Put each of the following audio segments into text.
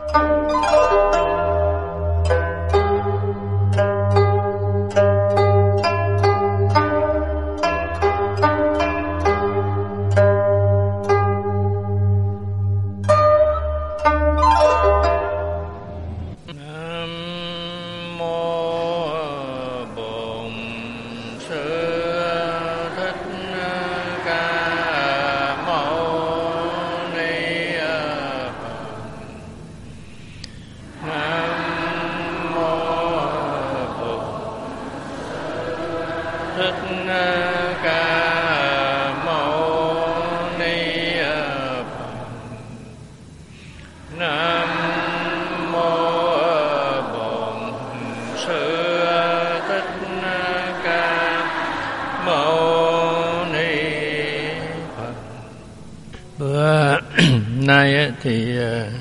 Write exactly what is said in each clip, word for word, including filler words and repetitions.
Nay thì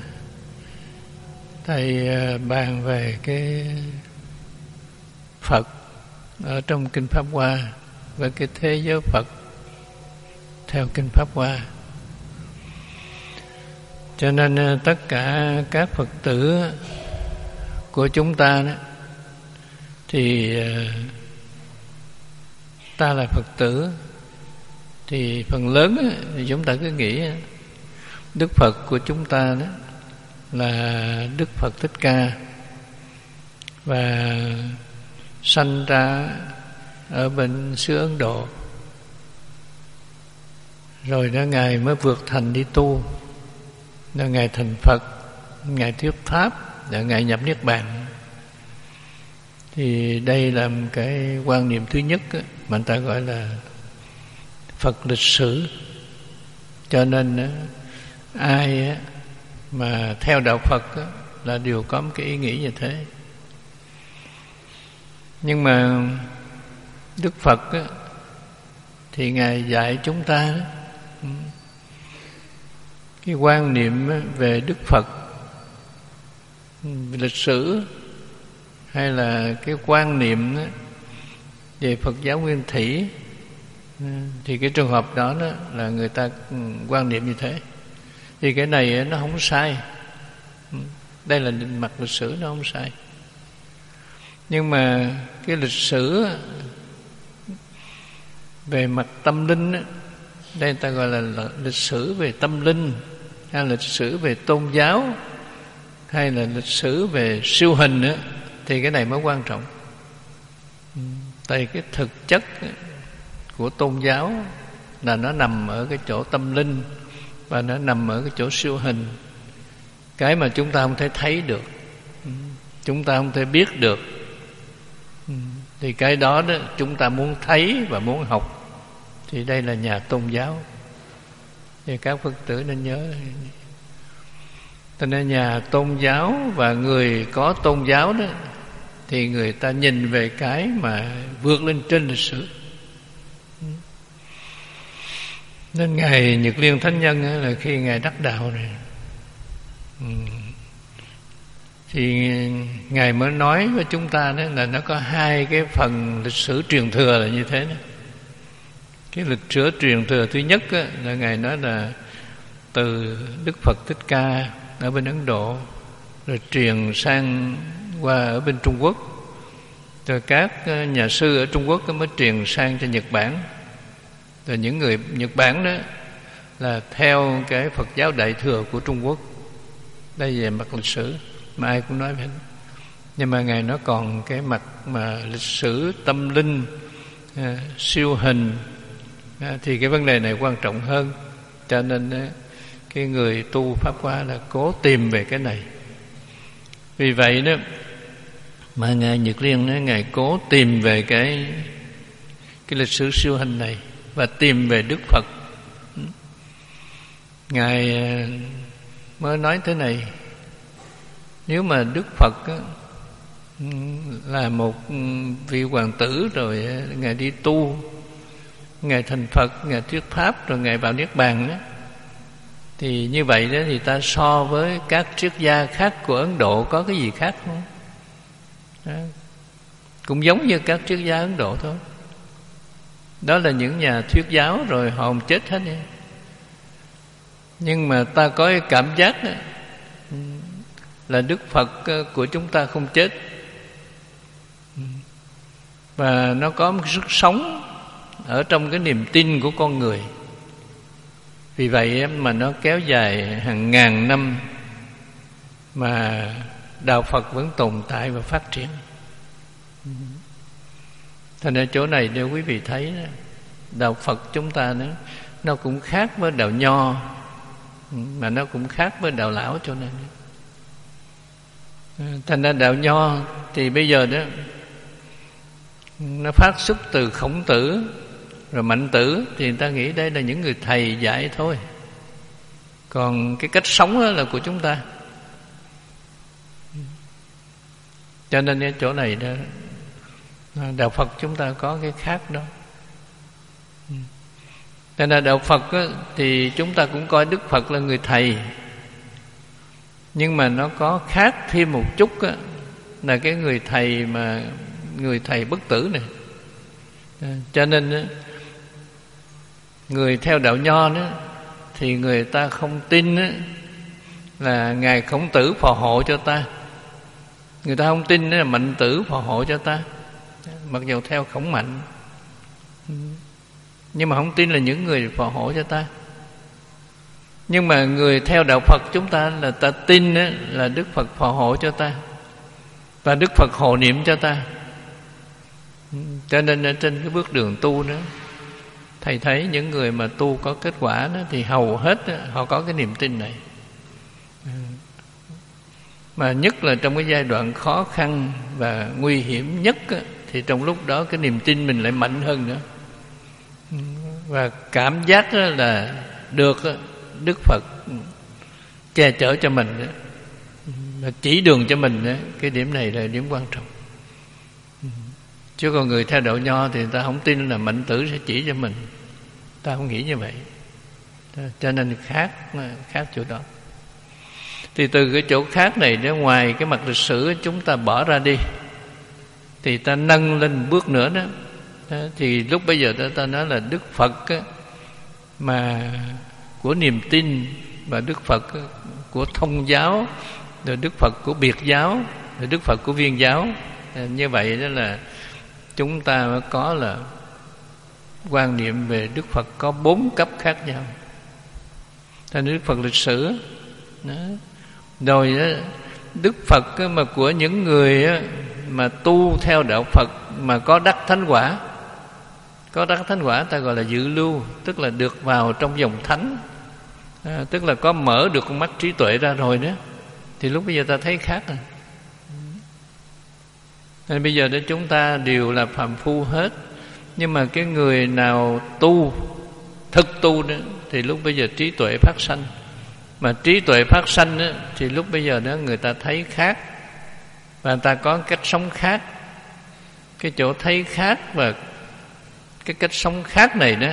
thầy bàn về cái Phật ở trong Kinh Pháp Hoa và cái thế giới Phật theo Kinh Pháp Hoa. Cho nên tất cả các Phật tử của chúng ta đó, thì ta là Phật tử, thì phần lớn thì chúng ta cứ nghĩ Đức Phật của chúng ta đó là Đức Phật Thích Ca, và sanh ra ở bên xứ Ấn Độ, rồi đó Ngài mới vượt thành đi tu, đó Ngài thành Phật, Ngài thuyết Pháp, và Ngài nhập Niết Bàn. Thì đây là một cái quan niệm thứ nhất mà người ta gọi là Phật lịch sử. Cho nên ai mà theo đạo Phật là đều có một cái ý nghĩ như thế. Nhưng mà Đức Phật thì Ngài dạy chúng ta cái quan niệm về Đức Phật, về lịch sử, hay là cái quan niệm về Phật giáo nguyên thủy, thì cái trường hợp đó, đó là người ta quan niệm như thế. Thì cái này nó không sai, đây là mặt lịch sử, nó không sai. Nhưng mà cái lịch sử về mặt tâm linh, đây người ta gọi là lịch sử về tâm linh, hay lịch sử về tôn giáo, hay là lịch sử về siêu hình nữa, thì cái này mới quan trọng. Tại cái thực chất của tôn giáo là nó nằm ở cái chỗ tâm linh, và nó nằm ở cái chỗ siêu hình, cái mà chúng ta không thể thấy được, chúng ta không thể biết được. Thì cái đó, đó chúng ta muốn thấy và muốn học, thì đây là nhà tôn giáo. Thì các Phật tử nên nhớ, cho nên nhà tôn giáo và người có tôn giáo đó, thì người ta nhìn về cái mà vượt lên trên lịch sử. Nên Ngài Nhật Liên Thánh Nhân là khi Ngài đắc đạo này, thì Ngài mới nói với chúng ta đó là nó có hai cái phần lịch sử truyền thừa là như thế đó. Cái lịch sử truyền thừa thứ nhất là Ngài nói là từ Đức Phật Thích Ca ở bên Ấn Độ, rồi truyền sang qua ở bên Trung Quốc, rồi các nhà sư ở Trung Quốc mới truyền sang cho Nhật Bản. Rồi những người Nhật Bản đó là theo cái Phật giáo Đại Thừa của Trung Quốc. Đây về mặt lịch sử mà ai cũng nói vậy. Nhưng mà Ngài nó còn cái mặt mà lịch sử tâm linh, à, siêu hình, à, thì cái vấn đề này quan trọng hơn. Cho nên à, cái người tu Pháp Hoa là cố tìm về cái này. Vì vậy đó mà Ngài Nhật Liên đó, Ngài cố tìm về cái cái lịch sử siêu hình này và tìm về Đức Phật. Ngài mới nói thế này: nếu mà Đức Phật là một vị hoàng tử, rồi Ngài đi tu, Ngài thành Phật, Ngài thuyết Pháp, rồi Ngài vào Niết Bàn đó, thì như vậy đó thì ta so với các triết gia khác của Ấn Độ có cái gì khác không? Đó. Cũng giống như các triết gia Ấn Độ thôi. Đó là những nhà thuyết giáo rồi họ không chết hết đi. Nhưng mà ta có cái cảm giác đó, là Đức Phật của chúng ta không chết, và nó có một sức sống ở trong cái niềm tin của con người. Vì vậy mà nó kéo dài hàng ngàn năm mà đạo Phật vẫn tồn tại và phát triển. Thành ra chỗ này nếu quý vị thấy đó, đạo Phật chúng ta nó, nó cũng khác với đạo Nho, mà nó cũng khác với đạo Lão. Cho nên thành ra đạo Nho thì bây giờ đó nó phát xuất từ Khổng Tử rồi Mạnh Tử, thì người ta nghĩ đây là những người thầy dạy thôi, còn cái cách sống là của chúng ta. Cho nên cái chỗ này đó, đạo Phật chúng ta có cái khác đó. Cho nên đạo Phật á, thì chúng ta cũng coi Đức Phật là người thầy, nhưng mà nó có khác thêm một chút á, là cái người thầy mà người thầy bất tử này. Cho nên á, người theo đạo Nho đó, thì người ta không tin á, là Ngài Khổng Tử phò hộ cho ta. Người ta không tin là Mạnh Tử phò hộ cho ta, mặc dù theo Khổng Mạnh, nhưng mà không tin là những người phò hộ cho ta. Nhưng mà người theo đạo Phật chúng ta là ta tin á, là Đức Phật phò hộ cho ta, và Đức Phật hộ niệm cho ta. Cho nên ở trên cái bước đường tu đó, thầy thấy những người mà tu có kết quả đó, thì hầu hết đó, họ có cái niềm tin này. Mà nhất là trong cái giai đoạn khó khăn và nguy hiểm nhất á, thì trong lúc đó cái niềm tin mình lại mạnh hơn nữa. Và cảm giác là được Đức Phật che chở cho mình, chỉ đường cho mình. Cái điểm này là điểm quan trọng. Chứ còn người theo đạo Nho thì người ta không tin là Mạnh Tử sẽ chỉ cho mình, ta không nghĩ như vậy. Cho nên khác khác chỗ đó. Thì từ cái chỗ khác này, nếu ngoài cái mặt lịch sử chúng ta bỏ ra đi, thì ta nâng lên bước nữa đó, thì lúc bây giờ ta, ta nói là Đức Phật á, mà của niềm tin, và Đức Phật á, của thông giáo, rồi Đức Phật của biệt giáo, rồi Đức Phật của viên giáo. Như vậy đó là chúng ta có là quan niệm về Đức Phật có bốn cấp khác nhau. Thành Đức Phật lịch sử đó. Rồi đó, Đức Phật á, mà của những người á, mà tu theo đạo Phật mà có đắc thánh quả. Có đắc thánh quả ta gọi là dự lưu, tức là được vào trong dòng thánh, à, tức là có mở được con mắt trí tuệ ra rồi đó. Thì lúc bây giờ ta thấy khác rồi. Nên bây giờ đó chúng ta đều là phàm phu hết, nhưng mà cái người nào tu, thực tu đó, thì lúc bây giờ trí tuệ phát sanh. Mà trí tuệ phát sanh đó, thì lúc bây giờ đó người ta thấy khác, và người ta có cách sống khác. Cái chỗ thấy khác và cái cách sống khác này đó,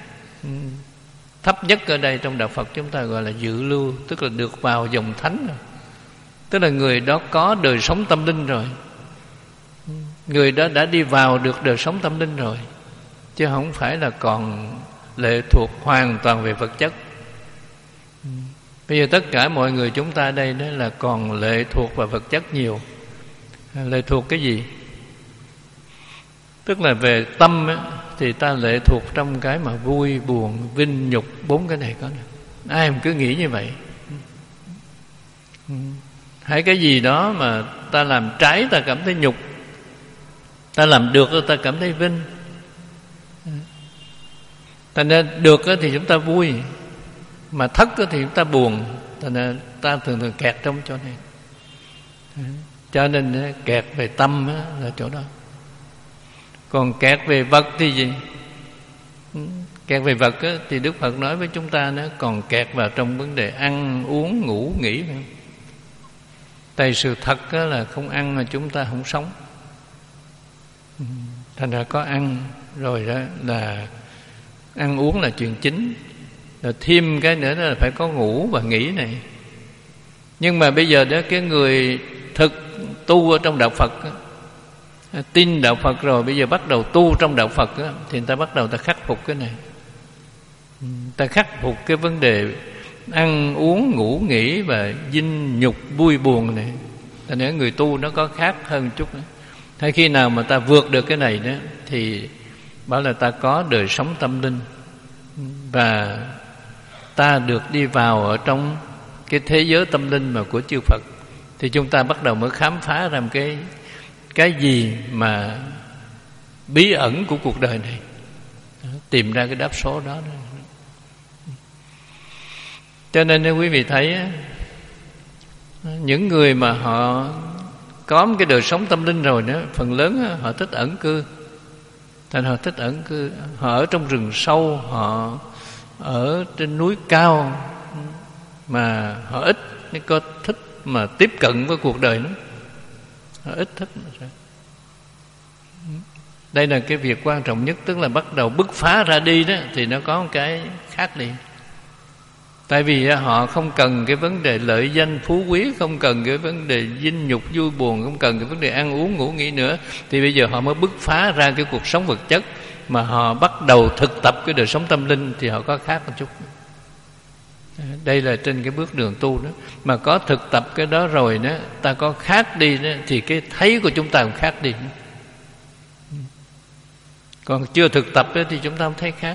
thấp nhất ở đây trong đạo Phật chúng ta gọi là dự lưu, tức là được vào dòng thánh rồi. Tức là người đó có đời sống tâm linh rồi, người đó đã đi vào được đời sống tâm linh rồi, chứ không phải là còn lệ thuộc hoàn toàn về vật chất. Bây giờ tất cả mọi người chúng ta đây đó là còn lệ thuộc vào vật chất nhiều. Lệ thuộc cái gì? Tức là về tâm á, thì ta lệ thuộc trong cái mà vui, buồn, vinh, nhục, bốn cái này có nè. Ai mà cứ nghĩ như vậy. Hay cái gì đó mà ta làm trái ta cảm thấy nhục, ta làm được ta cảm thấy vinh. Thành nên được thì chúng ta vui, mà thất thì chúng ta buồn. Thành nên ta thường thường kẹt trong chỗ này. Cho nên kẹt về tâm là chỗ đó. Còn kẹt về vật thì gì? Kẹt về vật thì Đức Phật nói với chúng ta nó còn kẹt vào trong vấn đề ăn, uống, ngủ, nghỉ. Tại sự thật là không ăn mà chúng ta không sống. Thành ra có ăn rồi đó là ăn uống là chuyện chính, rồi thêm cái nữa là phải có ngủ và nghỉ này. Nhưng mà bây giờ đó cái người thực tu ở trong đạo Phật, tin đạo Phật rồi bây giờ bắt đầu tu trong đạo Phật thì người ta bắt đầu ta khắc phục cái này. Ta khắc phục cái vấn đề ăn uống ngủ nghỉ và dinh nhục vui buồn này. Thành ra người tu nó có khác hơn chút nữa. Hay khi nào mà ta vượt được cái này đó thì bảo là ta có đời sống tâm linh, và ta được đi vào ở trong cái thế giới tâm linh mà của chư Phật, thì chúng ta bắt đầu mới khám phá ra một cái cái gì mà bí ẩn của cuộc đời này, tìm ra cái đáp số đó. Cho nên quý vị thấy những người mà họ có một cái đời sống tâm linh rồi đó, phần lớn họ thích ẩn cư. Thành họ thích ẩn cư, họ ở trong rừng sâu, họ ở trên núi cao, mà họ ít có thích mà tiếp cận với cuộc đời lắm. Họ ít thích. Đây là cái việc quan trọng nhất, tức là bắt đầu bứt phá ra đi đó thì nó có một cái khác đi. Tại vì họ không cần cái vấn đề lợi danh phú quý, không cần cái vấn đề dinh nhục vui buồn, không cần cái vấn đề ăn uống ngủ nghỉ nữa, thì bây giờ họ mới bứt phá ra cái cuộc sống vật chất, mà họ bắt đầu thực tập cái đời sống tâm linh thì họ có khác một chút. Đây là trên cái bước đường tu đó. Mà có thực tập cái đó rồi đó, ta có khác đi đó, thì cái thấy của chúng ta cũng khác đi. Còn chưa thực tập đó, thì chúng ta không thấy khác.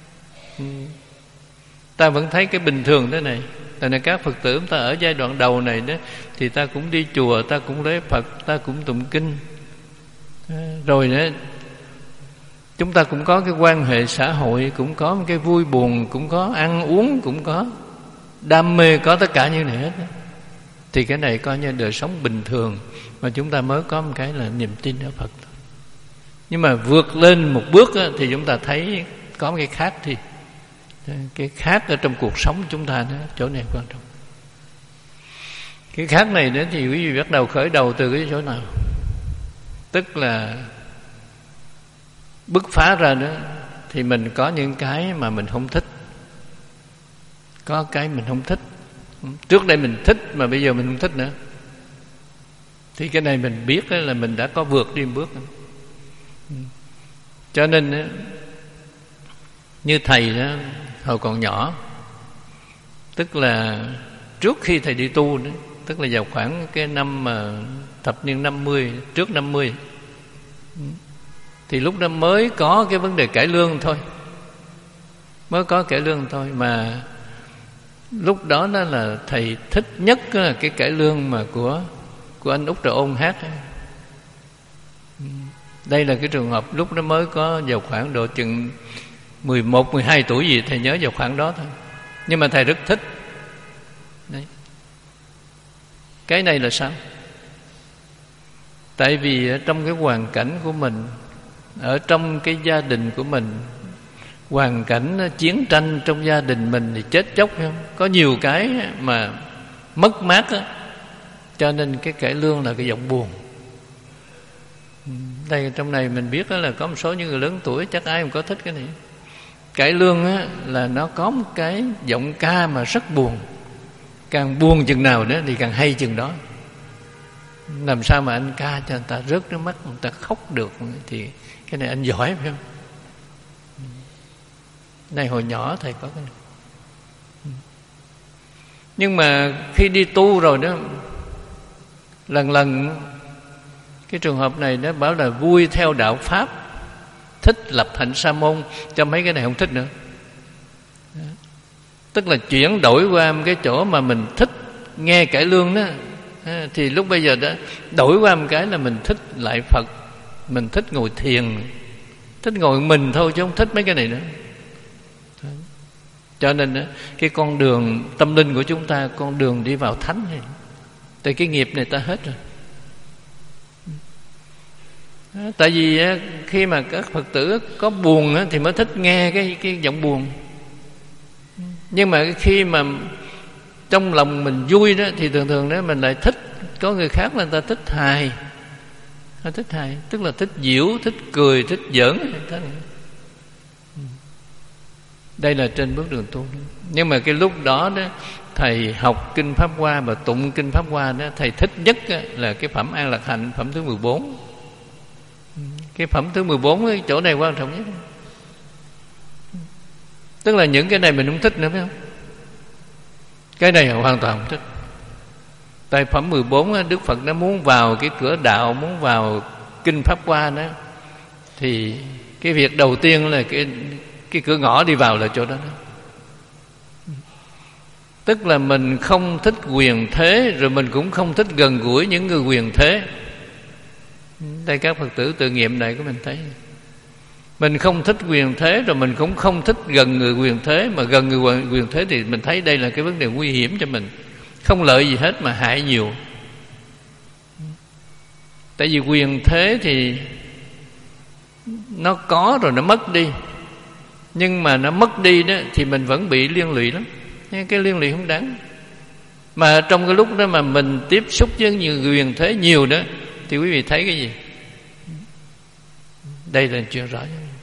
Ta vẫn thấy cái bình thường thế này. Tại nên các Phật tử ta ở giai đoạn đầu này đó, thì ta cũng đi chùa, ta cũng lễ Phật, ta cũng tụng kinh. Rồi đó, chúng ta cũng có cái quan hệ xã hội, cũng có một cái vui buồn, cũng có ăn uống, cũng có đam mê, có tất cả như này hết. Thì cái này coi như đời sống bình thường, mà chúng ta mới có một cái là niềm tin ở Phật. Nhưng mà vượt lên một bước đó, thì chúng ta thấy có một cái khác. Thì cái khác ở trong cuộc sống chúng ta đó, chỗ này quan trọng. Cái khác này đó thì quý vị bắt đầu khởi đầu từ cái chỗ nào? Tức là bứt phá ra đó, thì mình có những cái mà mình không thích, có cái mình không thích. Trước đây mình thích mà bây giờ mình không thích nữa, thì cái này mình biết là mình đã có vượt đi một bước. Cho nên như thầy đó, hồi còn nhỏ, tức là trước khi thầy đi tu đó, tức là vào khoảng cái năm mà thập niên năm mươi, trước năm mươi, thì lúc đó mới có cái vấn đề cải lương thôi, mới có cải lương thôi. Mà lúc đó đó là thầy thích nhất là cái cải lương mà của của anh Út Trợ Ôn hát ấy. Đây là cái trường hợp lúc đó mới có vào khoảng độ chừng mười một, mười hai tuổi gì, thầy nhớ vào khoảng đó thôi. Nhưng mà thầy rất thích. Đấy. Cái này là sao? Tại vì trong cái hoàn cảnh của mình, ở trong cái gia đình của mình, hoàn cảnh chiến tranh trong gia đình mình thì chết chóc, không? Có nhiều cái mà mất mát á. Cho nên cái cải lương là cái giọng buồn. Đây trong này mình biết là có một số những người lớn tuổi chắc ai cũng có thích cái này. Cải lương á, là nó có một cái giọng ca mà rất buồn. Càng buồn chừng nào nữa thì càng hay chừng đó. Làm sao mà anh ca cho người ta rớt nước mắt, người ta khóc được, thì cái này anh giỏi phải không? Này hồi nhỏ thầy có cái này. Nhưng mà khi đi tu rồi đó, lần lần cái trường hợp này nó bảo là vui theo đạo Pháp, thích lập hạnh sa môn, cho mấy cái này không thích nữa. Tức là chuyển đổi qua một cái chỗ mà mình thích nghe cải lương đó, thì lúc bây giờ đã đổi qua một cái là mình thích lại Phật, mình thích ngồi thiền, thích ngồi mình thôi chứ không thích mấy cái này nữa. Cho nên cái con đường tâm linh của chúng ta, con đường đi vào thánh này, tại cái nghiệp này ta hết rồi. Tại vì khi mà các Phật tử có buồn thì mới thích nghe cái, cái giọng buồn. Nhưng mà khi mà trong lòng mình vui đó, thì thường thường đó mình lại thích. Có người khác là người ta thích hài, ta thích hài, tức là thích giễu, thích cười, thích giỡn. Đây là trên bước đường tu. Nhưng mà cái lúc đó đó, thầy học kinh Pháp Hoa và tụng kinh Pháp Hoa đó, thầy thích nhất là cái phẩm An Lạc Hạnh, phẩm thứ mười bốn. Cái phẩm thứ mười bốn, cái chỗ này quan trọng nhất. Tức là những cái này mình không thích nữa, phải không? Cái này là hoàn toàn không thích. Tại phẩm mười bốn Đức Phật nó muốn vào cái cửa đạo, muốn vào kinh Pháp Hoa đó, thì cái việc đầu tiên là cái cái cửa ngõ đi vào là chỗ đó, đó. Tức là mình không thích quyền thế, rồi mình cũng không thích gần gũi những người quyền thế. Đây các Phật tử tự nghiệm này của mình thấy, mình không thích quyền thế, rồi mình cũng không thích gần người quyền thế. Mà gần người quyền thế thì mình thấy đây là cái vấn đề nguy hiểm cho mình, không lợi gì hết mà hại nhiều. Tại vì quyền thế thì nó có rồi nó mất đi, nhưng mà nó mất đi đó thì mình vẫn bị liên lụy lắm. Cái liên lụy không đáng. Mà trong cái lúc đó mà mình tiếp xúc với nhiều người quyền thế nhiều đó, thì quý vị thấy cái gì? Đây là chuyện rõ.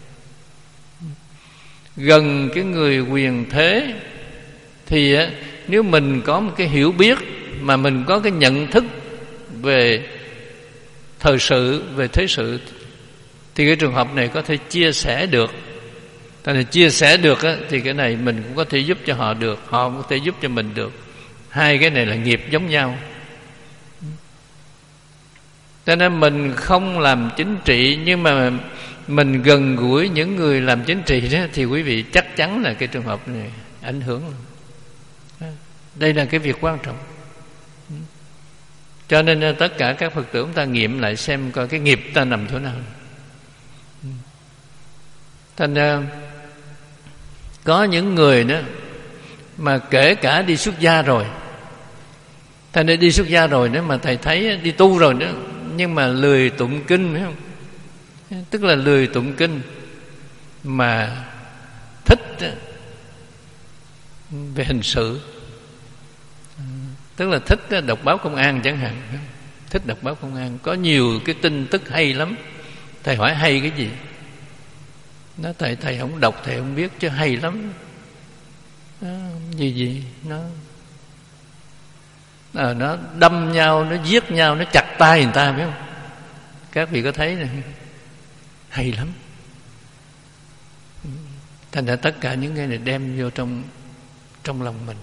Gần cái người quyền thế thì á, nếu mình có một cái hiểu biết, mà mình có cái nhận thức về thời sự, về thế sự, thì cái trường hợp này có thể chia sẻ được. Tại vì chia sẻ được á, thì cái này mình cũng có thể giúp cho họ được, họ cũng có thể giúp cho mình được. Hai cái này là nghiệp giống nhau. Cho nên mình không làm chính trị, nhưng mà mình gần gũi những người làm chính trị đó, thì quý vị chắc chắn là cái trường hợp này ảnh hưởng. Đây là cái việc quan trọng. Cho nên tất cả các Phật tử chúng ta nghiệm lại xem coi cái nghiệp ta nằm chỗ nào. Thành ra có những người đó mà kể cả đi xuất gia rồi, thành ra đi xuất gia rồi đó mà thầy thấy đi tu rồi đó, nhưng mà lười tụng kinh, phải không? Tức là lười tụng kinh, mà thích về hình sự, tức là thích đọc báo công an chẳng hạn. Thích đọc báo công an, có nhiều cái tin tức hay lắm. Thầy hỏi hay cái gì? Nó thầy thầy không đọc thầy không biết, chứ hay lắm. Nó, gì gì nó à, nó đâm nhau, nó giết nhau, nó chặt tay người ta, biết không? Các vị có thấy này, hay lắm. Thành ra tất cả những cái này đem vô trong trong lòng mình.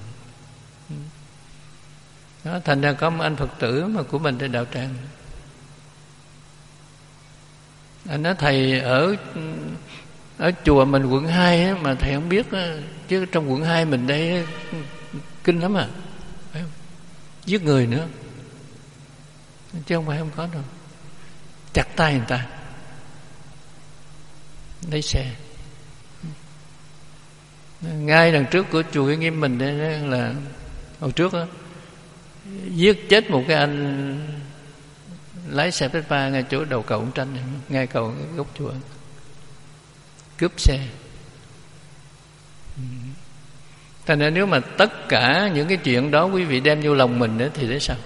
Đó, thành ra có một anh Phật tử mà của mình trên đạo tràng, anh nói thầy ở ở chùa mình quận hai á, mà thầy không biết á, chứ trong quận hai mình đây kinh lắm à, phải không? Giết người nữa, chứ không phải không có đâu. Chặt tay người ta, lấy xe. Ngay đằng trước của chùa Cái Nghiêm mình đây là hồi trước á, giết chết một cái anh lái xe Vespa ngay chỗ đầu cầu ông Tranh, ngay cầu gốc chùa, cướp xe. Thành ra nếu mà tất cả những cái chuyện đó quý vị đem vô lòng mình đó, thì thế sao?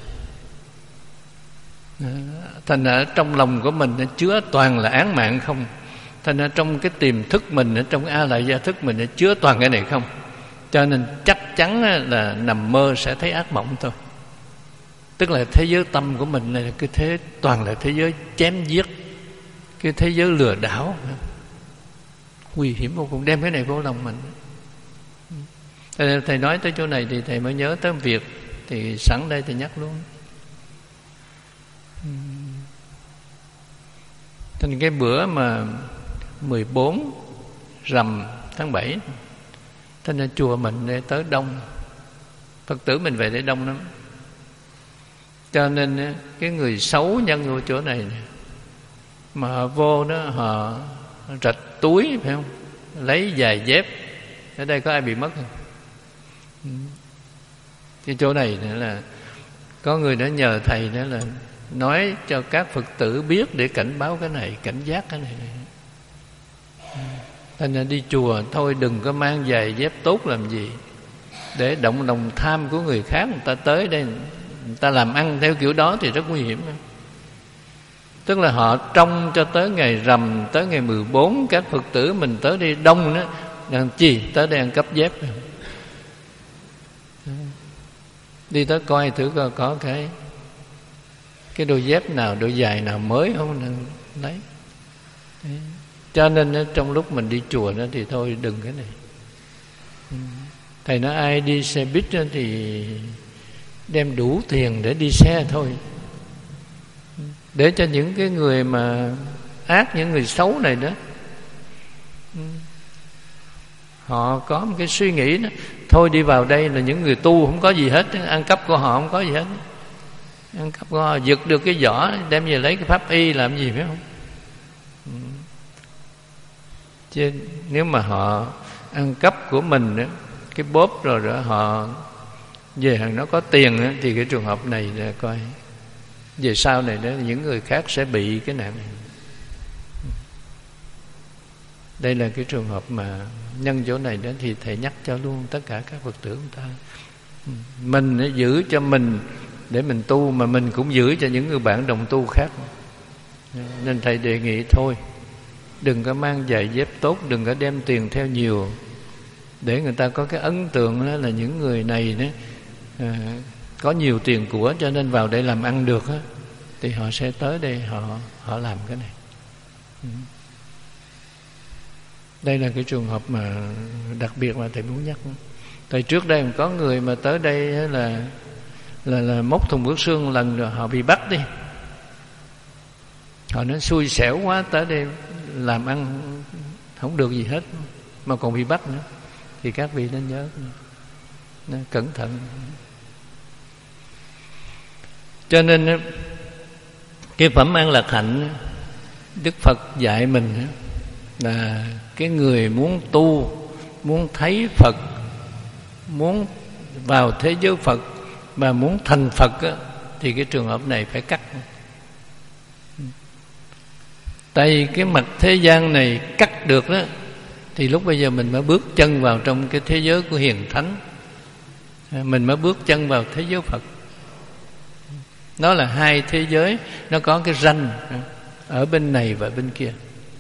Thành ra trong lòng của mình nó chứa toàn là án mạng không. Thành ra trong cái tiềm thức mình, trong cái a lại gia thức mình nó chứa toàn cái này không. Cho nên chắc chắn là nằm mơ sẽ thấy ác mộng thôi. Tức là thế giới tâm của mình là cái thế, toàn là thế giới chém giết, cái thế giới lừa đảo, nguy hiểm vô cùng. Đem cái này vô lòng mình. Thầy nói tới chỗ này thì thầy mới nhớ tới việc, thì sẵn đây thầy nhắc luôn. Thành cái bữa mà mười bốn rằm tháng bảy, thành ra chùa mình đây tới đông, Phật tử mình về đây đông lắm. Cho nên cái người xấu nhân vô chỗ này, này mà họ vô đó, họ rạch túi, phải không? Lấy giày dép. Ở đây có ai bị mất không? Cái chỗ này nữa là có người đã nhờ thầy đó là nói cho các Phật tử biết để cảnh báo cái này, cảnh giác cái này. Thành ra đi chùa thôi đừng có mang giày dép tốt làm gì, để động lòng tham của người khác. Người ta tới đây, người ta làm ăn theo kiểu đó thì rất nguy hiểm. Tức là họ trông cho tới ngày rằm, tới ngày mười bốn, các Phật tử mình tới đây đông đó, làm chi? Tới đây ăn cắp dép. Đi tới coi thử coi có cái cái đôi dép nào, đôi giày nào mới không, lấy. Cho nên trong lúc mình đi chùa đó thì thôi đừng cái này. Thầy nói ai đi xe buýt thì đem đủ tiền để đi xe thôi, để cho những cái người mà ác, những người xấu này đó, họ có một cái suy nghĩ đó, thôi đi vào đây là những người tu không có gì hết, ăn cắp của họ không có gì hết, ăn cắp của họ giật được cái vỏ đem về lấy cái pháp y làm gì phải không? Chứ nếu mà họ ăn cắp của mình đó, cái bóp rồi đó họ về hàng nó có tiền đó, thì cái trường hợp này là coi về sau này đó những người khác sẽ bị cái nạn này. Đây là cái trường hợp mà nhân chỗ này đó thì thầy nhắc cho luôn tất cả các Phật tử chúng ta, mình giữ cho mình để mình tu, mà mình cũng giữ cho những người bạn đồng tu khác. Nên thầy đề nghị thôi, đừng có mang giày dép tốt, đừng có đem tiền theo nhiều, để người ta có cái ấn tượng đó là những người này đó, à, có nhiều tiền của cho nên vào đây làm ăn được đó, thì họ sẽ tới đây họ họ làm cái này. Đây là cái trường hợp mà đặc biệt mà thầy muốn nhắc. Tại trước đây có người mà tới đây là là là móc thùng bước xương lần rồi họ bị bắt đi. Họ nói xui xẻo quá, tới đây làm ăn không được gì hết mà còn bị bắt nữa. Thì các vị nên nhớ, nên cẩn thận. Cho nên cái phẩm An Lạc Hạnh Đức Phật dạy mình là cái người muốn tu, muốn thấy Phật, muốn vào thế giới Phật mà muốn thành Phật á, thì cái trường hợp này phải cắt. Tại cái mặt thế gian này cắt được đó, thì lúc bây giờ mình mới bước chân vào trong cái thế giới của hiền thánh, mình mới bước chân vào thế giới Phật. Nó là hai thế giới, nó có cái ranh ở bên này và bên kia.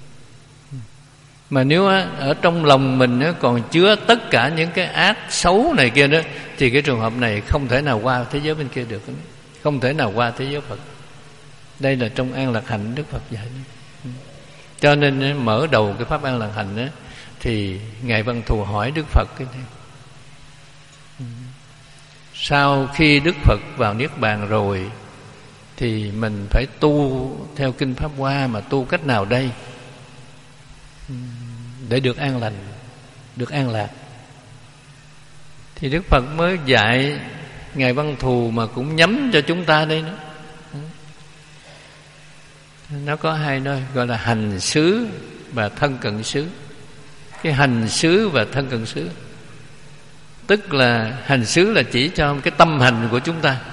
Mà nếu ở trong lòng mình còn chứa tất cả những cái ác xấu này kia đó, thì cái trường hợp này không thể nào qua thế giới bên kia được, không thể nào qua thế giới Phật. Đây là trong An Lạc Hạnh Đức Phật dạy. Cho nên mở đầu cái pháp An Lạc Hạnh đó, thì Ngài Văn Thù hỏi Đức Phật cái này: sau khi Đức Phật vào Niết Bàn rồi thì mình phải tu theo Kinh Pháp Hoa, mà tu cách nào đây để được an lành, được an lạc? Thì Đức Phật mới dạy Ngài Văn Thù, mà cũng nhắm cho chúng ta đây nữa. Nó có hai nơi gọi là hành xứ và thân cận xứ. Cái hành xứ và thân cận xứ, tức là hành xứ là chỉ cho cái tâm hành của chúng ta,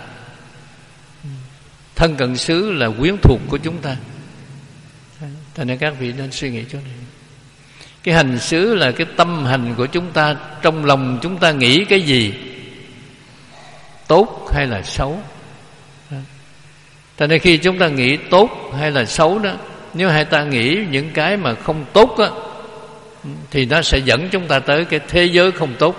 thân cận xứ là quyến thuộc của chúng ta. Thành nên các vị nên suy nghĩ chỗ này. Cái hành xứ là cái tâm hành của chúng ta, trong lòng chúng ta nghĩ cái gì, tốt hay là xấu. Thành nên khi chúng ta nghĩ tốt hay là xấu đó, nếu hai ta nghĩ những cái mà không tốt á, thì nó sẽ dẫn chúng ta tới cái thế giới không tốt.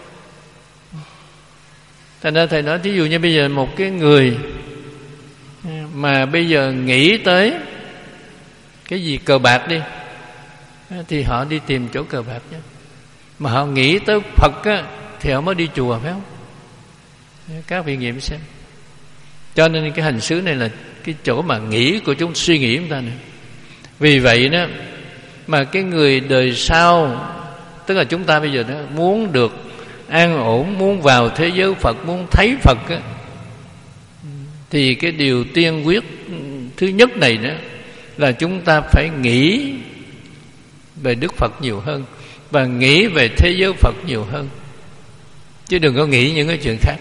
Thành ra thầy nói, thí dụ như bây giờ một cái người mà bây giờ nghĩ tới cái gì cờ bạc đi, thì họ đi tìm chỗ cờ bạc nhé. Mà họ nghĩ tới Phật á, thì họ mới đi chùa, phải không? Các vị nghiệm xem. Cho nên cái hành xứ này là cái chỗ mà nghĩ của chúng, suy nghĩ chúng ta nữa. Vì vậy đó mà cái người đời sau, tức là chúng ta bây giờ đó, muốn được an ổn, muốn vào thế giới Phật, muốn thấy Phật á, thì cái điều tiên quyết thứ nhất này đó là chúng ta phải nghĩ về Đức Phật nhiều hơn, và nghĩ về thế giới Phật nhiều hơn, chứ đừng có nghĩ những cái chuyện khác.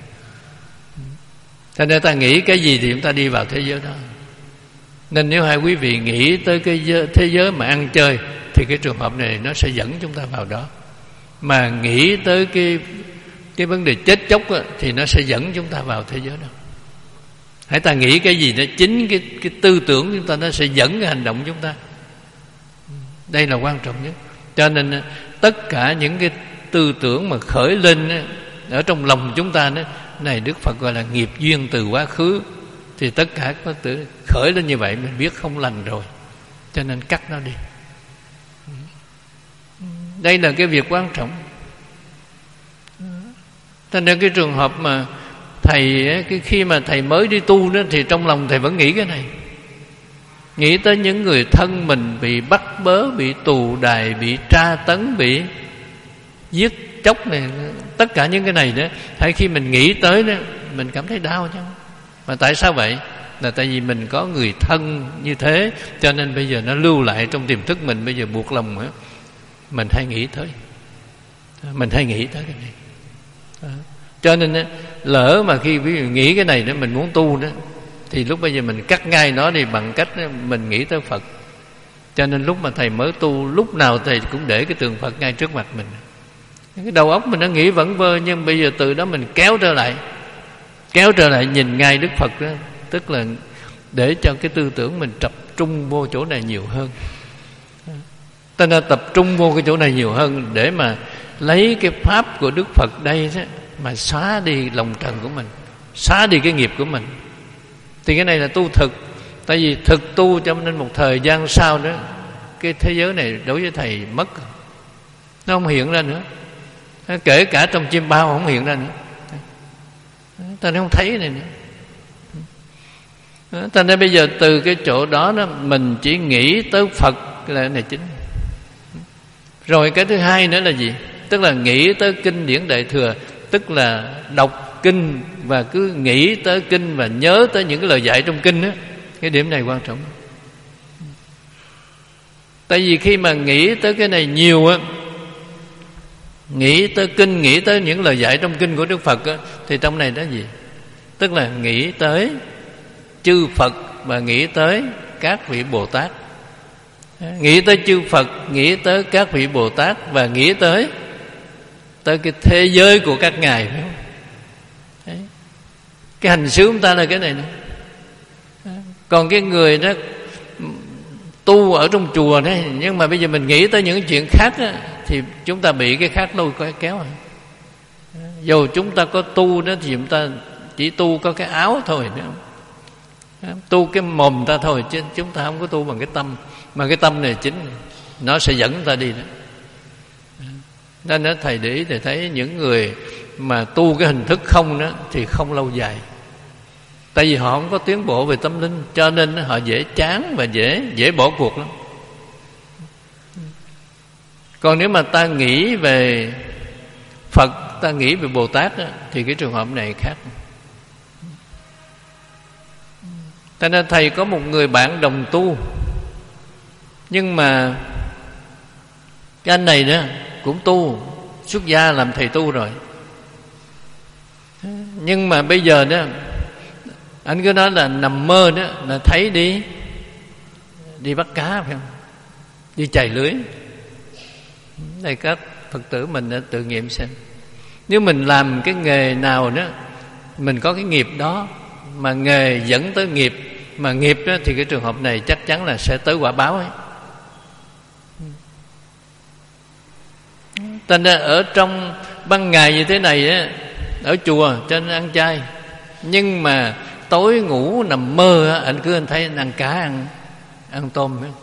Thành ra ta nghĩ cái gì thì chúng ta đi vào thế giới đó. Nên nếu hai quý vị nghĩ tới cái thế giới mà ăn chơi, thì cái trường hợp này nó sẽ dẫn chúng ta vào đó. Mà nghĩ tới cái cái vấn đề chết chóc á, thì nó sẽ dẫn chúng ta vào thế giới đó. Hãy ta nghĩ cái gì đó, chính cái, cái tư tưởng chúng ta nó sẽ dẫn cái hành động chúng ta. Đây là quan trọng nhất. Cho nên tất cả những cái tư tưởng mà khởi lên á, ở trong lòng chúng ta đó, này Đức Phật gọi là nghiệp duyên từ quá khứ, thì tất cả có tự khởi lên như vậy, mình biết không lành rồi, cho nên cắt nó đi. Đây là cái việc quan trọng. Cho nên cái trường hợp mà thầy cái khi mà thầy mới đi tu đó, thì trong lòng thầy vẫn nghĩ cái này, nghĩ tới những người thân mình bị bắt bớ, bị tù đày, bị tra tấn, bị giết chóc này, tất cả những cái này đó, hay khi mình nghĩ tới đó mình cảm thấy đau chứ. Mà tại sao vậy? Là tại vì mình có người thân như thế, cho nên bây giờ nó lưu lại trong tiềm thức mình, bây giờ buộc lòng á, mình hay nghĩ tới, mình hay nghĩ tới cái này. Đó. Cho nên á, lỡ mà khi ví dụ nghĩ cái này đó mình muốn tu đó, thì lúc bây giờ mình cắt ngay nó đi bằng cách đó, mình nghĩ tới Phật. Cho nên lúc mà thầy mới tu, lúc nào thầy cũng để cái tượng Phật ngay trước mặt mình. Cái đầu óc mình nó nghĩ vẩn vơ, nhưng bây giờ từ đó mình kéo trở lại, kéo trở lại nhìn ngay Đức Phật đó, tức là để cho cái tư tưởng mình tập trung vô chỗ này nhiều hơn. Ta nên tập trung vô cái chỗ này nhiều hơn để mà lấy cái pháp của Đức Phật đây đó, mà xóa đi lòng trần của mình, xóa đi cái nghiệp của mình. Thì cái này là tu thực. Tại vì thực tu cho nên một thời gian sau đó, cái thế giới này đối với thầy mất, nó không hiện ra nữa. Kể cả trong chim bao không hiện ra nữa, ta không thấy cái này nữa. Ta nên bây giờ từ cái chỗ đó, đó mình chỉ nghĩ tới Phật là cái này chính. Rồi cái thứ hai nữa là gì? Tức là nghĩ tới kinh điển Đại Thừa, tức là đọc kinh và cứ nghĩ tới kinh và nhớ tới những cái lời dạy trong kinh đó. Cái điểm này quan trọng. Tại vì khi mà nghĩ tới cái này nhiều á, nghĩ tới kinh, nghĩ tới những lời dạy trong kinh của Đức Phật á, thì trong này đó gì? Tức là nghĩ tới chư Phật và nghĩ tới các vị Bồ Tát. Nghĩ tới chư Phật, nghĩ tới các vị Bồ Tát và nghĩ tới tới cái thế giới của các ngài, phải không? Đấy. Cái hành xứ chúng ta là cái này nữa. Còn cái người đó tu ở trong chùa đấy, nhưng mà bây giờ mình nghĩ tới những chuyện khác đó, thì chúng ta bị cái khác lôi kéo. Dù chúng ta có tu đó thì chúng ta chỉ tu có cái áo thôi nữa, tu cái mồm ta thôi, chứ chúng ta không có tu bằng cái tâm. Mà cái tâm này chính nó sẽ dẫn ta đi đó. Nên đó, thầy để ý thì thấy những người mà tu cái hình thức không đó thì không lâu dài. Tại vì họ không có tiến bộ về tâm linh, cho nên họ dễ chán và dễ dễ bỏ cuộc lắm. Còn nếu mà ta nghĩ về Phật, ta nghĩ về Bồ Tát đó, thì cái trường hợp này khác. Cho nên thầy có một người bạn đồng tu, nhưng mà cái anh này đó cũng tu, xuất gia làm thầy tu rồi. Nhưng mà bây giờ đó anh cứ nói là nằm mơ đó là thấy đi đi bắt cá, phải không? Đi chài lưới. Đây các Phật tử mình đã tự nghiệm xem. Nếu mình làm cái nghề nào đó, mình có cái nghiệp đó, mà nghề dẫn tới nghiệp, mà nghiệp đó, thì cái trường hợp này chắc chắn là sẽ tới quả báo ấy. Thành ra ở trong ban ngày như thế này á, ở chùa cho nên ăn chay, nhưng mà tối ngủ nằm mơ á, anh cứ anh thấy anh ăn cá, ăn ăn tôm ấy.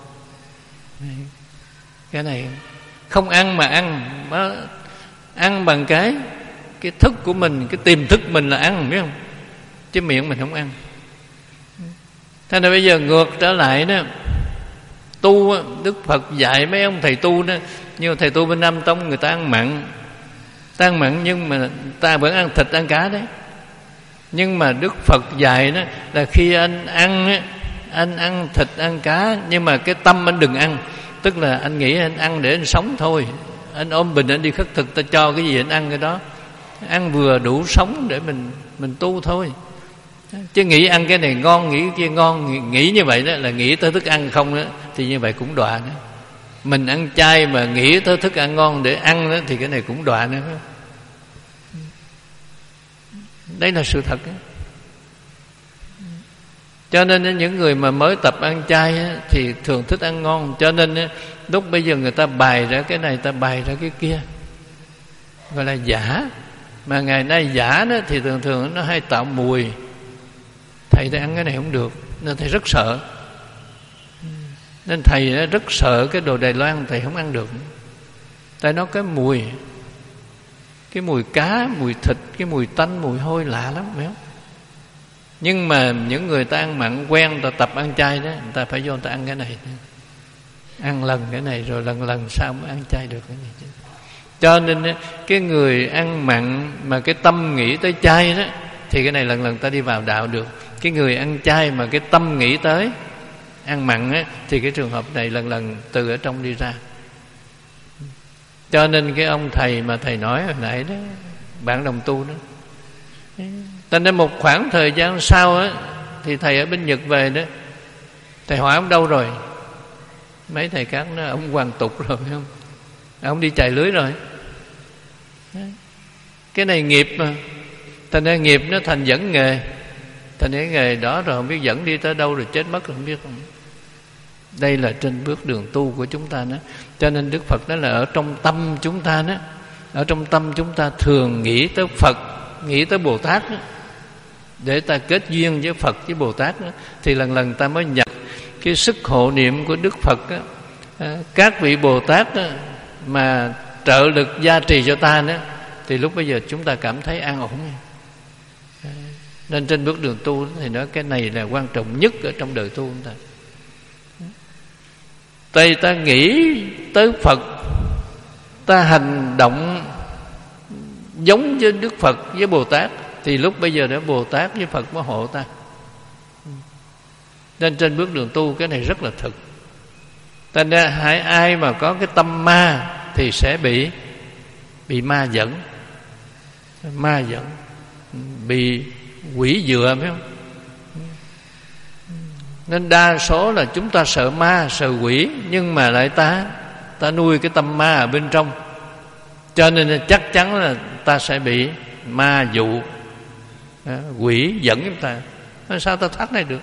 Cái này không ăn mà ăn, ăn bằng cái cái thức của mình, cái tiềm thức mình là ăn, biết không? Chứ miệng mình không ăn. Thế nên bây giờ ngược trở lại đó, tu Đức Phật dạy mấy ông thầy tu đó, như thầy tu bên Nam Tông người ta ăn mặn, ta ăn mặn nhưng mà ta vẫn ăn thịt ăn cá đấy. Nhưng mà Đức Phật dạy đó là khi anh ăn á, anh ăn thịt ăn cá, nhưng mà cái tâm anh đừng ăn. Tức là anh nghĩ anh ăn để anh sống thôi, anh ôm bình anh đi khất thực, ta cho cái gì anh ăn cái đó, ăn vừa đủ sống để mình mình tu thôi. Chứ nghĩ ăn cái này ngon, nghĩ cái kia ngon, nghĩ như vậy đó là nghĩ tới thức ăn không đó, thì như vậy cũng đọa nữa. Mình ăn chay mà nghĩ tới thức ăn ngon để ăn đó, thì cái này cũng đọa nữa. Đấy là sự thật đó. Cho nên những người mà mới tập ăn chay á, thì thường thích ăn ngon. Cho nên á, lúc bây giờ người ta bày ra cái này, ta bày ra cái kia, gọi là giả. Mà ngày nay giả đó thì thường thường nó hay tạo mùi. Thầy thầy ăn cái này không được, nên thầy rất sợ. Nên thầy rất sợ cái đồ Đài Loan, thầy không ăn được. Tại nó cái mùi. cái mùi cá, mùi thịt, cái mùi tanh, mùi hôi lạ lắm, phải không? Nhưng mà những người ta ăn mặn quen, ta tập ăn chay đó, người ta phải vô người ta ăn cái này, ăn lần cái này rồi lần lần sau mới ăn chay được cái này chứ. Cho nên cái người ăn mặn mà cái tâm nghĩ tới chay đó, thì cái này lần lần ta đi vào đạo được. Cái người ăn chay mà cái tâm nghĩ tới ăn mặn á, thì cái trường hợp này lần lần từ ở trong đi ra. Cho nên cái ông thầy mà thầy nói hồi nãy đó, bạn đồng tu đó, cho nên một khoảng thời gian sau á, thì thầy ở bên Nhật về đó, thầy hỏi ông đâu rồi, mấy thầy khác nói ông hoàn tục rồi, phải không? Ông đi chài lưới rồi. Cái này nghiệp mà, thành ra nghiệp nó thành dẫn nghề, thành cái nghề đó rồi không biết dẫn đi tới đâu, rồi chết mất rồi không biết không. Đây là trên bước đường tu của chúng ta đó. Cho nên Đức Phật nói là ở trong tâm chúng ta đó, ở trong tâm chúng ta thường nghĩ tới Phật, nghĩ tới Bồ Tát đó, để ta kết duyên với Phật với Bồ Tát đó, thì lần lần ta mới nhập cái sức hộ niệm của Đức Phật đó. Các vị Bồ Tát đó, mà trợ lực gia trì cho ta đó, thì lúc bây giờ chúng ta cảm thấy an ổn. Nên trên bước đường tu thì nói cái này là quan trọng nhất ở trong đời tu chúng ta. Tại ta nghĩ tới Phật, ta hành động giống với Đức Phật với Bồ Tát, thì lúc bây giờ đó Bồ Tát với Phật mới hộ ta. Nên trên bước đường tu cái này rất là thực. Thành ra hãy ai mà có cái tâm ma thì sẽ bị bị ma dẫn, ma dẫn, bị quỷ dựa, phải không? Nên đa số là chúng ta sợ ma, sợ quỷ, nhưng mà lại ta ta nuôi cái tâm ma ở bên trong, cho nên chắc chắn là ta sẽ bị ma dụ, quỷ dẫn chúng ta. Sao ta thoát này được?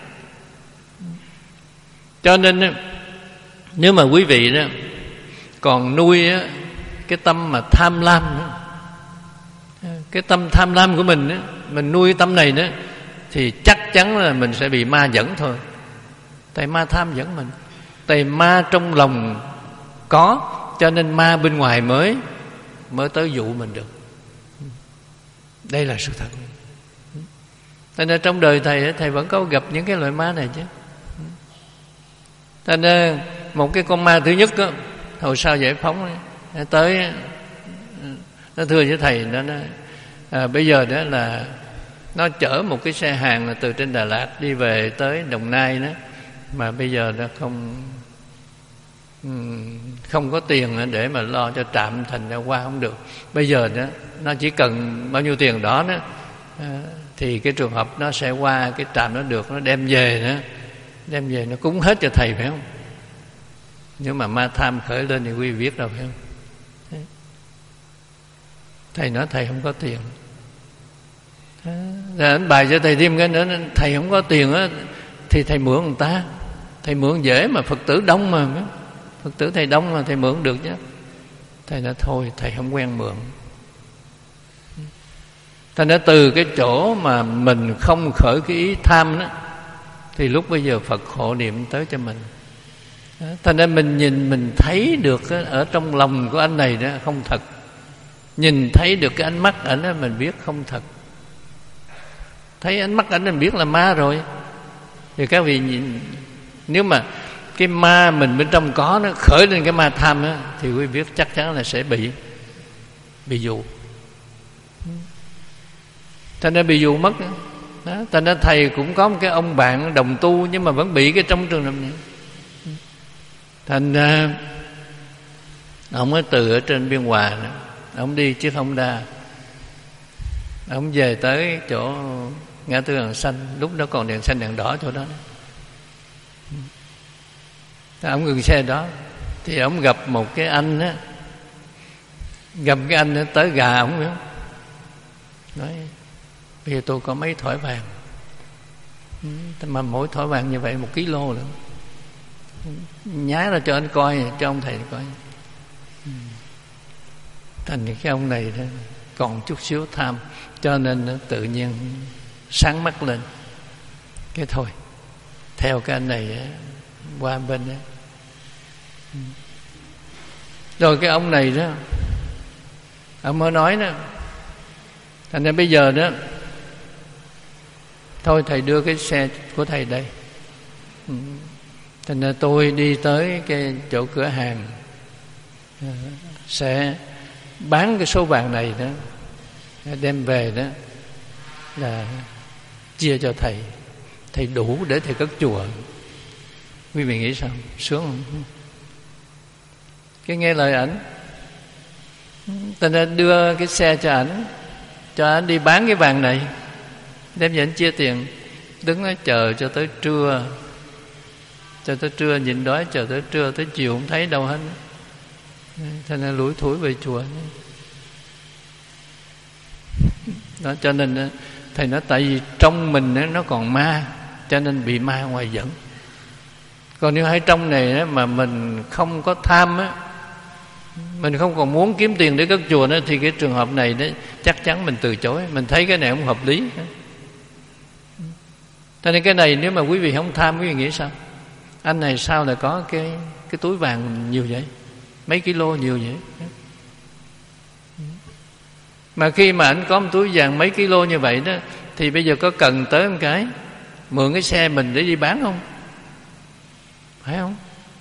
Cho nên nếu mà quý vị đó còn nuôi cái tâm mà tham lam đó, cái tâm tham lam của mình đó, mình nuôi tâm này đó, thì chắc chắn là mình sẽ bị ma dẫn thôi. Tại ma tham dẫn mình, tại ma trong lòng có, cho nên ma bên ngoài mới mới tới dụ mình được. Đây là sự thật. Cho nên trong đời thầy, thầy vẫn có gặp những cái loại ma này chứ. Cho nên một cái con ma thứ nhất đó, hồi sau giải phóng nó tới, nó thưa với thầy, nó nói à, bây giờ đó là nó chở một cái xe hàng là từ trên Đà Lạt đi về tới Đồng Nai đó, mà bây giờ nó không không có tiền để mà lo cho trạm, thành ra qua không được. Bây giờ đó nó chỉ cần bao nhiêu tiền đó đó, thì cái trường hợp nó sẽ qua cái trạm nó được, nó đem về nữa, đem về nó cúng hết cho thầy, phải không? Nhưng mà ma tham khởi lên thì quý vị biết rồi, phải không? Đấy. Thầy nói thầy không có tiền, rồi anh bài cho thầy thêm cái nữa, thầy không có tiền á thì thầy mượn người ta, thầy mượn dễ mà, Phật tử đông mà, Phật tử thầy đông mà, thầy mượn được chứ. Thầy nói thôi, thầy không quen mượn. Thành ra từ cái chỗ mà mình không khởi cái ý tham đó, thì lúc bây giờ Phật hộ niệm tới cho mình. Thành ra mình nhìn, mình thấy được ở trong lòng của anh này đó không thật, nhìn thấy được cái ánh mắt ảnh đó mình biết không thật. Thấy ánh mắt ảnh mình biết là ma rồi. Thì các vị nhìn, nếu mà cái ma mình bên trong có nó khởi lên cái ma tham đó, thì quý vị biết chắc chắn là sẽ bị bị dụ. Thành ra bị dụ mất đó. Thành ra thầy cũng có một cái ông bạn đồng tu, nhưng mà vẫn bị cái trong trường hợp này. Thành ra ông ấy từ ở trên Biên Hòa đó, ông đi chiếc Honda, ông về tới chỗ ngã tư đèn xanh, lúc đó còn đèn xanh đèn đỏ chỗ đó. Ông ngừng xe đó, thì ông gặp một cái anh á, gặp cái anh đó, tới gà ông, hiểu không? Nói bây giờ tôi có mấy thỏi vàng, mà mỗi thỏi vàng như vậy một ký lô nữa, nhá ra cho anh coi, cho ông thầy coi. Thành cái ông này đó, còn chút xíu tham, cho nên nó tự nhiên sáng mắt lên. Cái thôi theo cái anh này qua bên đó. Rồi cái ông này đó, ông mới nói đó, Thành ra bây giờ đó, thôi thầy đưa cái xe của thầy đây. Thành ra tôi đi tới cái chỗ cửa hàng sẽ bán cái số vàng này đó, đem về đó là chia cho thầy. Thầy đủ để thầy cất chùa. Quý vị nghĩ sao? Sướng không? Cái nghe lời ảnh, thành ra đưa cái xe cho ảnh, cho ảnh đi bán cái vàng này, đem về ảnh chia tiền. Đứng đó chờ cho tới trưa, cho tới trưa nhịn đói, chờ tới trưa, tới chiều không thấy đâu hết. Thành ra lủi thủi về chùa đó. Cho nên thầy nói tại vì trong mình nó còn ma, cho nên bị ma ngoài dẫn. Còn nếu hay trong này mà mình không có tham á, mình không còn muốn kiếm tiền để cất chùa nữa, thì cái trường hợp này đó chắc chắn mình từ chối. Mình thấy cái này không hợp lý. Cho nên cái này nếu mà quý vị không tham, quý vị nghĩ sao? Anh này sao lại có cái cái túi vàng nhiều vậy, mấy kilo nhiều vậy? Mà khi mà anh có một túi vàng mấy kilo như vậy đó, thì bây giờ có cần tới một cái mượn cái xe mình để đi bán không? Phải không?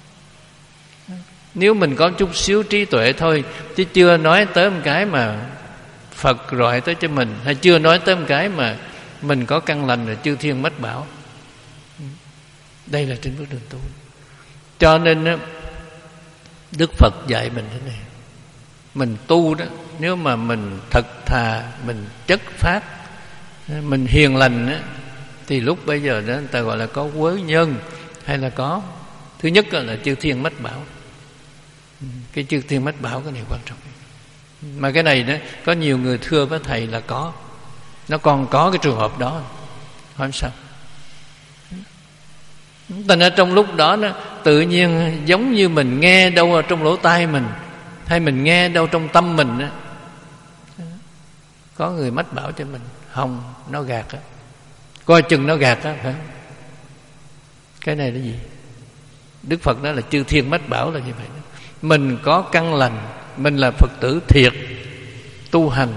Nếu mình có chút xíu trí tuệ thôi, chứ chưa nói tới một cái mà Phật gọi tới cho mình, hay chưa nói tới một cái mà mình có căn lành là chư thiên mách bảo. Đây là trên bước đường tu. Cho nên Đức Phật dạy mình thế này: mình tu đó, nếu mà mình thật thà, mình chất phát, mình hiền lành đó, thì lúc bây giờ đó người ta gọi là có quớ nhân, hay là có thứ nhất là chư thiên mách bảo. Cái chư thiên mách bảo cái này quan trọng. Mà cái này đó có nhiều người thưa với thầy là có, nó còn có cái trường hợp đó. Hỏi sao? Thành ra trong lúc đó, đó tự nhiên giống như mình nghe đâu ở trong lỗ tai mình, hay mình nghe đâu trong tâm mình đó, có người mách bảo cho mình không, nó gạt á, coi chừng nó gạt á, phải không? Cái này là gì? Đức Phật nói là chư thiên mách bảo là như vậy đó. Mình có căn lành, mình là Phật tử thiệt, tu hành,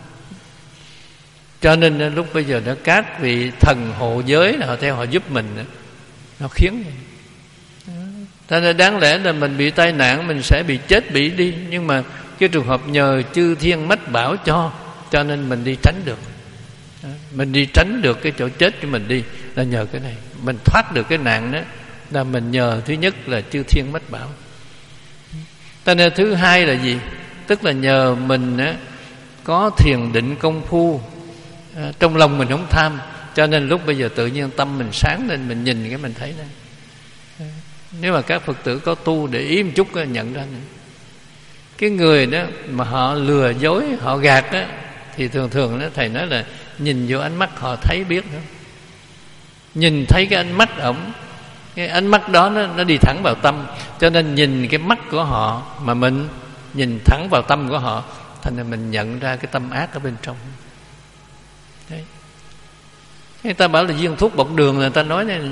cho nên lúc bây giờ đó các vị thần hộ giới họ theo họ giúp mình đó, nó khiến cho nên đáng lẽ là mình bị tai nạn, mình sẽ bị chết bị đi, nhưng mà cái trường hợp nhờ chư thiên mách bảo cho, cho nên mình đi tránh được. Mình đi tránh được cái chỗ chết cho mình đi là nhờ cái này. Mình thoát được cái nạn đó là mình nhờ thứ nhất là chư thiên mách bảo. Cho nên thứ hai là gì? Tức là nhờ mình á, có thiền định công phu, à, trong lòng mình không tham, cho nên lúc bây giờ tự nhiên tâm mình sáng lên, mình nhìn cái mình thấy đó. Nếu mà các Phật tử có tu để ý một chút nhận ra nữa. Cái người đó mà họ lừa dối, họ gạt đó, thì thường thường đó, thầy nói là nhìn vô ánh mắt họ thấy biết đó. Nhìn thấy cái ánh mắt ổng, cái ánh mắt đó nó, nó đi thẳng vào tâm. Cho nên nhìn cái mắt của họ mà mình nhìn thẳng vào tâm của họ, thành ra mình nhận ra cái tâm ác ở bên trong. Đấy. Người ta bảo là viên thuốc bọc đường, là người ta nói này.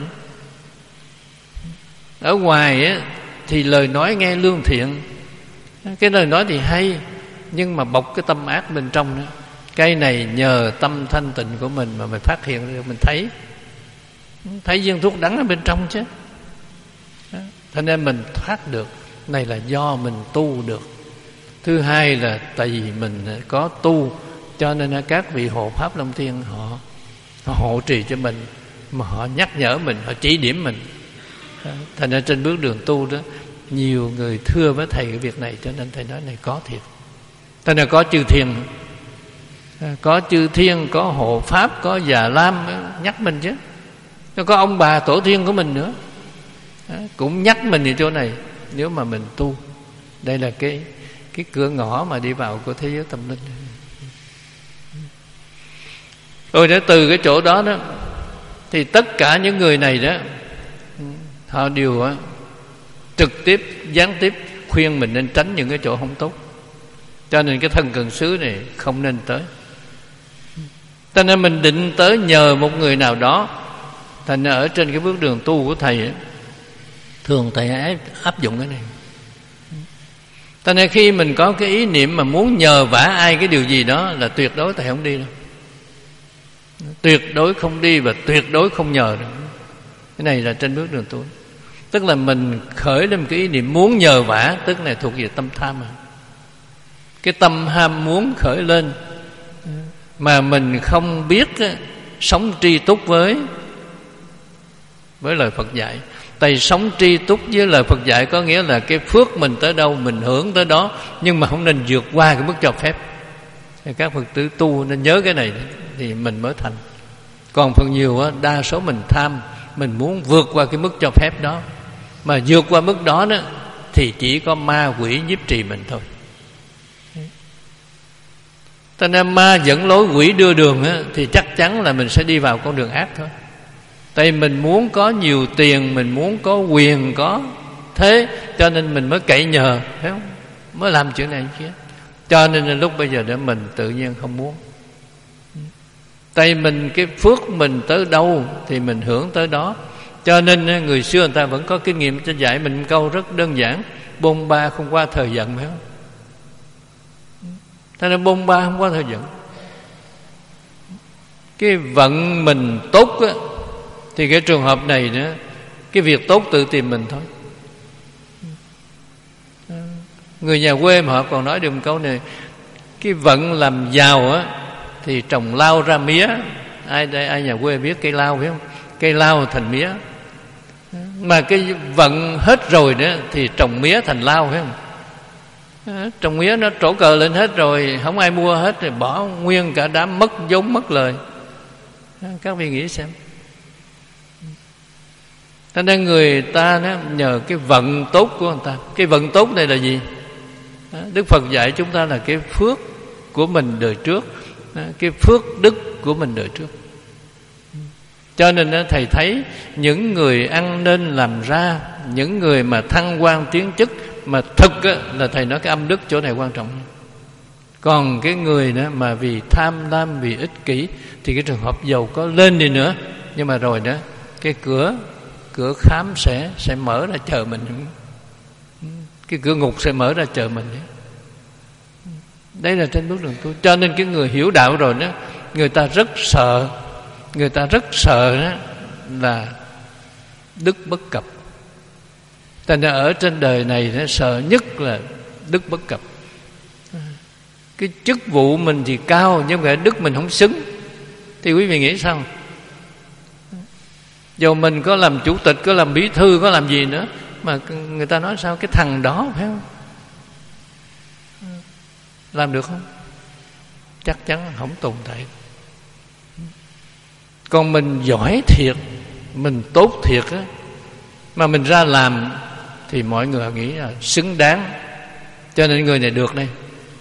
Ở ngoài á, thì lời nói nghe lương thiện, cái lời nói thì hay, nhưng mà bọc cái tâm ác bên trong đó. Cái này nhờ tâm thanh tịnh của mình mà mình phát hiện được, mình thấy thấy viên thuốc đắng ở bên trong chứ. Thành nên mình thoát được. Này là do mình tu được. Thứ hai là tại vì mình có tu, cho nên các vị hộ pháp Long Thiên họ, họ hộ trì cho mình, mà họ nhắc nhở mình, họ chỉ điểm mình. Thành ra trên bước đường tu đó, nhiều người thưa với thầy cái việc này, cho nên thầy nói này có thiệt. Thành ra có chư thiên, có chư thiên, có hộ pháp, có Già Lam nhắc mình chứ. Có ông bà tổ tiên của mình nữa cũng nhắc mình ở chỗ này. Nếu mà mình tu, đây là cái cái cửa ngõ mà đi vào của thế giới tâm linh. Rồi để từ cái chỗ đó đó, thì tất cả những người này đó, họ đều trực tiếp, gián tiếp khuyên mình nên tránh những cái chỗ không tốt. Cho nên cái thân cận xứ này không nên tới. Cho nên mình định tới nhờ một người nào đó. Thành ra ở trên cái bước đường tu của thầy ấy, thường thầy áp dụng cái này. Cho nên khi mình có cái ý niệm mà muốn nhờ vả ai cái điều gì đó là tuyệt đối thầy không đi đâu. Tuyệt đối không đi và tuyệt đối không nhờ được. Cái này là trên bước đường tu. Tức là mình khởi lên một cái ý niệm muốn nhờ vả, tức này thuộc về tâm tham mà. Cái tâm ham muốn khởi lên mà mình không biết sống tri túc với với lời Phật dạy. Tại sống tri túc với lời Phật dạy có nghĩa là cái phước mình tới đâu mình hưởng tới đó, nhưng mà không nên vượt qua cái mức cho phép. Các Phật tử tu nên nhớ cái này thì mình mới thành. Còn phần nhiều đa số mình tham, mình muốn vượt qua cái mức cho phép đó, mà vượt qua mức đó đó thì chỉ có ma quỷ nhiếp trì mình thôi. Cho nên ma dẫn lối, quỷ đưa đường á, thì chắc chắn là mình sẽ đi vào con đường ác thôi. Tại mình muốn có nhiều tiền, mình muốn có quyền, có thế, cho nên mình mới cậy nhờ, phải không? Mới làm chuyện này kia. Cho nên là lúc bây giờ để mình tự nhiên không muốn. Tại mình cái phước mình tới đâu thì mình hưởng tới đó. Cho nên người xưa người ta vẫn có kinh nghiệm cho dạy mình câu rất đơn giản: bôn ba không qua thời giận, phải không? Thế nên bôn ba không qua thời giận. Cái vận mình tốt á, thì cái trường hợp này nữa, cái việc tốt tự tìm mình thôi. Người nhà quê mà họ còn nói được một câu này: cái vận làm giàu á thì trồng lao ra mía. Ai đây, ai nhà quê biết cây lao phải không? Cây lao thành mía. Mà cái vận hết rồi nữa thì trồng mía thành lao, phải không? Trồng mía nó trổ cờ lên hết rồi, không ai mua hết rồi, bỏ nguyên cả đám, mất vốn mất lời. Các vị nghĩ xem. Cho nên người ta đó, nhờ cái vận tốt của người ta. Cái vận tốt này là gì? Đức Phật dạy chúng ta là cái phước của mình đời trước, cái phước đức của mình đời trước. Cho nên thầy thấy những người ăn nên làm ra, những người mà thăng quan tiến chức mà thực là thầy nói cái âm đức chỗ này quan trọng. Còn cái người đó mà vì tham lam, vì ích kỷ thì cái trường hợp giàu có lên đi nữa, nhưng mà rồi đó cái cửa cửa khám sẽ sẽ mở ra chờ mình, cái cửa ngục sẽ mở ra chờ mình. Đấy là trên bước đường tu. Cho nên cái người hiểu đạo rồi đó, người ta rất sợ, người ta rất sợ đó là đức bất cập. Thành ra ở trên đời này nó sợ nhất là đức bất cập. Cái chức vụ mình thì cao, nhưng mà đức mình không xứng, thì quý vị nghĩ sao? Dù mình có làm chủ tịch, có làm bí thư, có làm gì nữa, mà người ta nói sao? Cái thằng đó, phải không? Làm được không? Chắc chắn không tồn tại. Còn mình giỏi thiệt, mình tốt thiệt á, mà mình ra làm thì mọi người nghĩ là xứng đáng, cho nên người này được đây.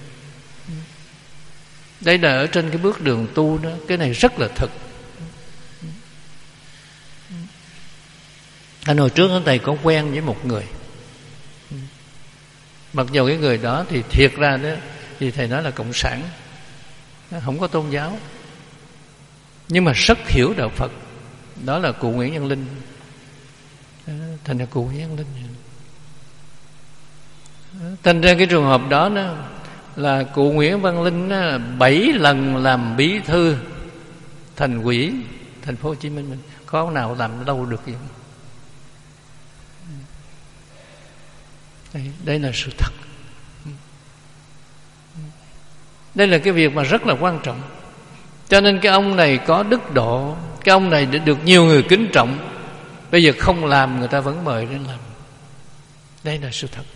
Đây là ở trên cái bước đường tu đó. Cái này rất là thực. Anh hồi trước thầy có quen với một người, mặc dù cái người đó thì thiệt ra đó thì thầy nói là cộng sản, không có tôn giáo, nhưng mà rất hiểu đạo Phật. Đó là cụ Nguyễn Văn Linh. Thành ra cụ Nguyễn Văn Linh. Thành ra cái trường hợp đó đó là cụ Nguyễn Văn Linh đó, bảy lần làm bí thư thành ủy thành phố Hồ Chí Minh, có nào làm đâu được vậy? Đây, đây là sự thật. Đây là cái việc mà rất là quan trọng. Cho nên cái ông này có đức độ, cái ông này để được nhiều người kính trọng. Bây giờ không làm người ta vẫn mời đến làm. Đây là sự thật.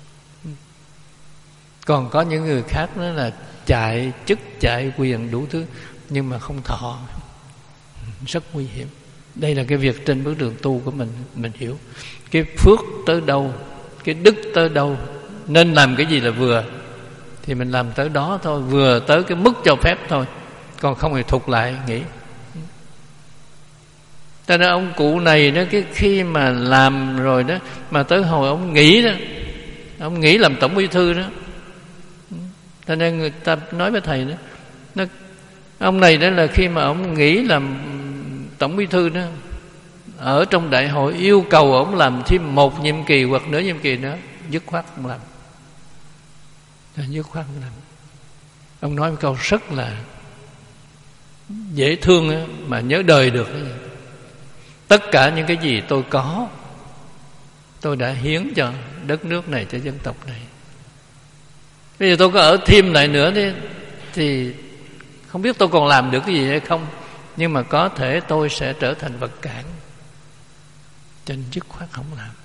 Còn có những người khác nữa là chạy chức, chạy quyền đủ thứ, nhưng mà không thọ, rất nguy hiểm. Đây là cái việc trên bước đường tu của mình. Mình hiểu cái phước tới đâu, cái đức tới đâu, nên làm cái gì là vừa thì mình làm tới đó thôi, vừa tới cái mức cho phép thôi, còn không thì thụt lại nghĩ. Cho nên ông cụ này đó, cái khi mà làm rồi đó, mà tới hồi ông nghỉ đó, ông nghỉ làm tổng bí thư đó. Cho nên người ta nói với thầy đó, nó, ông này đó là khi mà ông nghỉ làm tổng bí thư đó, ở trong đại hội yêu cầu ông làm thêm một nhiệm kỳ hoặc nửa nhiệm kỳ nữa, dứt khoát không làm. là dứt khoát không làm. Ông nói một câu rất là dễ thương á, mà nhớ đời được. Tất cả những cái gì tôi có, tôi đã hiến cho đất nước này, cho dân tộc này. Bây giờ tôi có ở thêm lại nữa đi, thì không biết tôi còn làm được cái gì hay không, nhưng mà có thể tôi sẽ trở thành vật cản, cho nên dứt khoát không làm.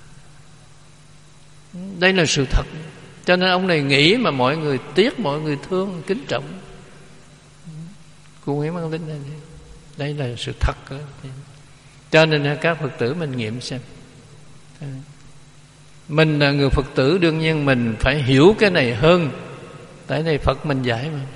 Đây là sự thật. Cho nên ông này nghĩ mà mọi người tiếc, mọi người thương, kính trọng. Cô Nguyễn Văn Linh này, đây là sự thật. Cho nên các Phật tử mình nghiệm xem. Mình là người Phật tử, đương nhiên mình phải hiểu cái này hơn. Tại này Phật mình dạy mà.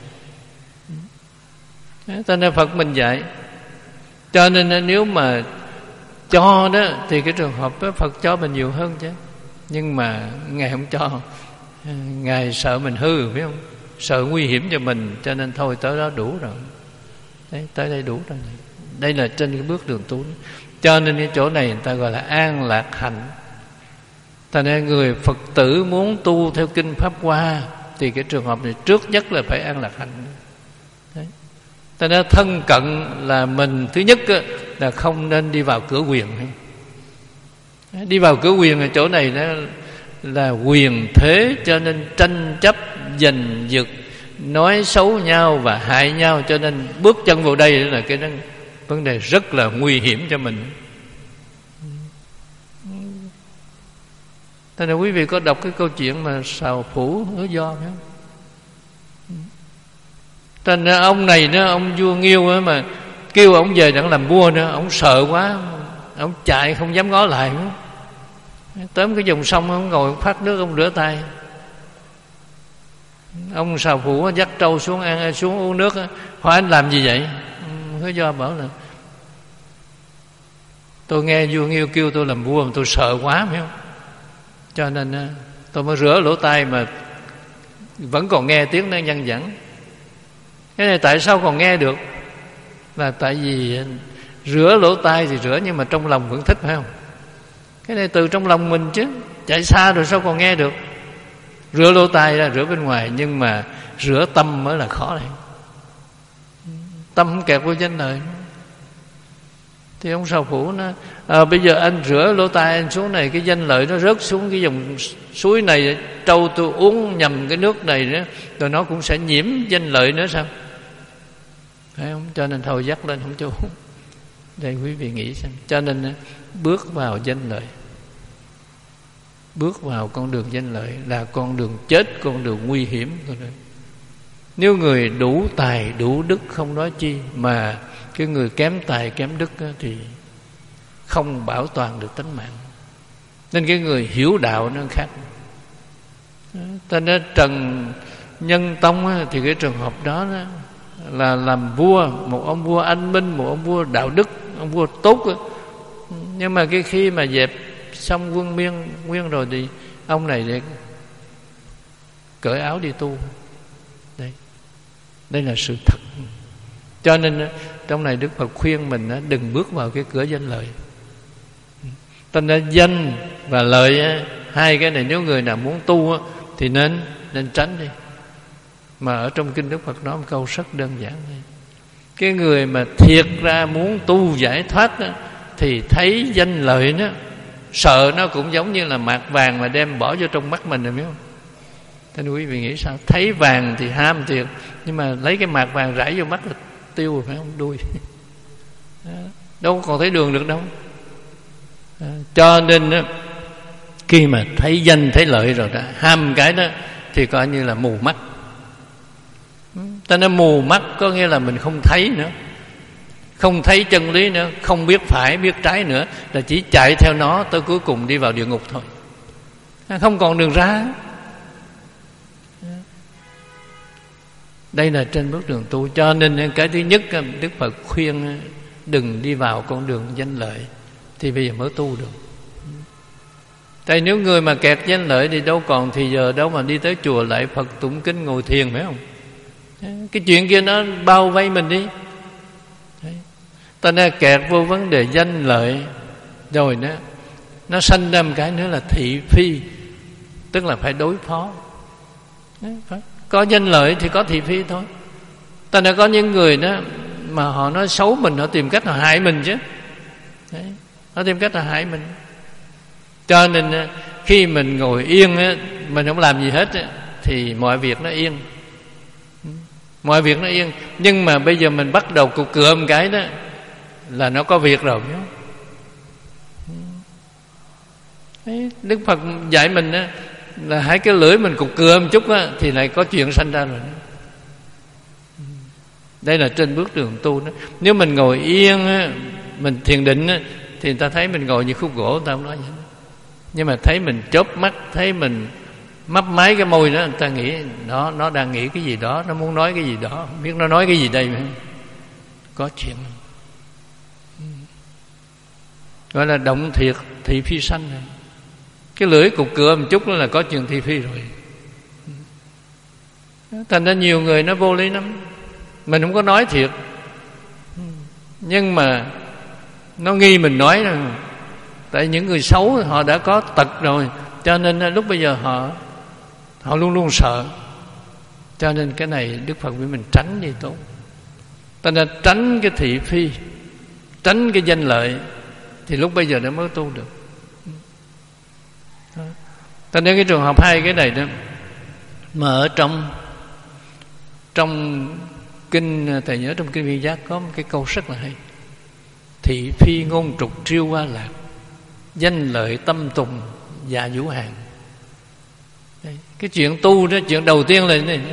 Tại nên Phật mình dạy. Cho nên nếu mà cho đó, thì cái trường hợp đó Phật cho mình nhiều hơn chứ. Nhưng mà Ngài không cho, Ngài sợ mình hư, phải không? Sợ nguy hiểm cho mình, cho nên thôi tới đó đủ rồi. Đấy, tới đây đủ rồi. Đây là trên cái bước đường tu. Cho nên cái chỗ này người ta gọi là an lạc hạnh. Thành ra người Phật tử muốn tu theo kinh Pháp Hoa thì cái trường hợp này trước nhất là phải an lạc hạnh. Đấy. Thành ra thân cận là mình thứ nhất là không nên đi vào cửa quyền. Đi vào cửa quyền ở chỗ này đó là quyền thế, cho nên tranh chấp giành giật, nói xấu nhau và hại nhau, cho nên bước chân vào đây là cái đó, vấn đề rất là nguy hiểm cho mình. Thế nên quý vị có đọc cái câu chuyện mà Sào Phủ Hứa Do phải không? Thế nên ông này đó, ông vua Nghiêu đó, mà kêu ông về đặng làm vua nữa, ông sợ quá, ông chạy không dám ngó lại nữa. Tới cái dòng sông ông ngồi ông phát nước, ông rửa tay. Ông Sào Phủ dắt trâu xuống ăn, xuống uống nước. Hỏi anh làm gì vậy? Hứa Do bảo là tôi nghe vua Nghiêu kêu tôi làm vua mà tôi sợ quá, phải không? Cho nên tôi mới rửa lỗ tai mà vẫn còn nghe tiếng nó văng vẳng. Cái này tại sao còn nghe được? Là tại vì rửa lỗ tai thì rửa, nhưng mà trong lòng vẫn thích, phải không? Cái này từ trong lòng mình chứ, chạy xa rồi sao còn nghe được? Rửa lỗ tai ra rửa bên ngoài, nhưng mà rửa tâm mới là khó này. Tâm không kẹp vô danh lợi. Thì ông Sào Phủ nó à, bây giờ anh rửa lỗ tai anh xuống này, cái danh lợi nó rớt xuống cái dòng suối này, trâu tôi uống nhầm cái nước này nữa, rồi nó cũng sẽ nhiễm danh lợi nữa sao? Phải không? Cho nên thôi dắt lên không cho uống. Đây quý vị nghĩ xem. Cho nên bước vào danh lợi, bước vào con đường danh lợi là con đường chết, con đường nguy hiểm. Nếu người đủ tài đủ đức không nói chi, mà cái người kém tài kém đức thì không bảo toàn được tính mạng. Nên cái người hiểu đạo nó khác. Ta nói Trần Nhân Tông thì cái trường hợp đó là làm vua, một ông vua anh minh, một ông vua đạo đức, ông vua tốt. Nhưng mà cái khi mà dẹp xong quân miên nguyên rồi thì ông này để cởi áo đi tu. Đây, đây là sự thật. Cho nên trong này Đức Phật khuyên mình đừng bước vào cái cửa danh lợi. Thành ra danh và lợi, hai cái này nếu người nào muốn tu thì nên nên tránh đi. Mà ở trong kinh Đức Phật nói một câu rất đơn giản này. Cái người mà thiệt ra muốn tu giải thoát đó, thì thấy danh lợi đó, sợ nó cũng giống như là mạt vàng mà đem bỏ vô trong mắt mình, rồi biết không? Thế nên quý vị nghĩ sao? Thấy vàng thì ham thiệt, nhưng mà lấy cái mạt vàng rải vô mắt là tiêu rồi, phải không? Đuôi đâu còn thấy đường được đâu. Cho nên đó, khi mà thấy danh thấy lợi rồi đó, ham cái đó thì coi như là mù mắt. Ta nói mù mắt có nghĩa là mình không thấy nữa, không thấy chân lý nữa, không biết phải biết trái nữa, là chỉ chạy theo nó tới cuối cùng đi vào địa ngục thôi, không còn đường ra. Đây là trên bước đường tu. Cho nên cái thứ nhất Đức Phật khuyên đừng đi vào con đường danh lợi, thì bây giờ mới tu được. Tại nếu người mà kẹt danh lợi thì đâu còn thì giờ đâu mà đi tới chùa lại Phật tụng kinh ngồi thiền, phải không? Cái chuyện kia nó bao vây mình đi. Ta nên kẹt vô vấn đề danh lợi rồi nó nó sanh ra một cái nữa là thị phi, tức là phải đối phó. Có danh lợi thì có thị phi thôi. Ta đã có những người đó mà họ nói xấu mình, họ tìm cách họ hại mình chứ. Đấy, họ tìm cách họ hại mình. Cho nên khi mình ngồi yên á, mình không làm gì hết á, thì mọi việc nó yên. Mọi việc nó yên. Nhưng mà bây giờ mình bắt đầu cục cựa một cái đó là nó có việc rồi. Đấy, Đức Phật dạy mình á, là hai cái lưỡi mình cục cựa một chút á, thì lại có chuyện sanh ra rồi. Đây là trên bước đường tu đó. Nếu mình ngồi yên á, mình thiền định á, thì người ta thấy mình ngồi như khúc gỗ, người ta không nói gì hết. Nhưng mà thấy mình chớp mắt, thấy mình mấp máy cái môi đó, người ta nghĩ nó nó đang nghĩ cái gì đó, nó muốn nói cái gì đó, không biết nó nói cái gì đây mà. Có chuyện. Gọi là động thiệt thị phi sanh này. Cái lưỡi cục cựa một chút đó là có chuyện thị phi rồi. Thành ra nhiều người nó vô lý lắm. Mình không có nói thiệt, nhưng mà nó nghi mình nói rồi. Tại những người xấu họ đã có tật rồi, cho nên lúc bây giờ họ Họ luôn luôn sợ. Cho nên cái này Đức Phật với mình tránh đi tốt. Ta nên tránh cái thị phi, tránh cái danh lợi, thì lúc bây giờ nó mới tu được. Ta nên cái trường hợp hai cái này đó, mà ở trong Trong kinh, thầy nhớ trong kinh Vi Giác có một cái câu rất là hay: thị phi ngôn trục triêu hoa lạc, danh lợi tâm tùng dạ vũ hàng. Đây, cái chuyện tu đó, chuyện đầu tiên là này.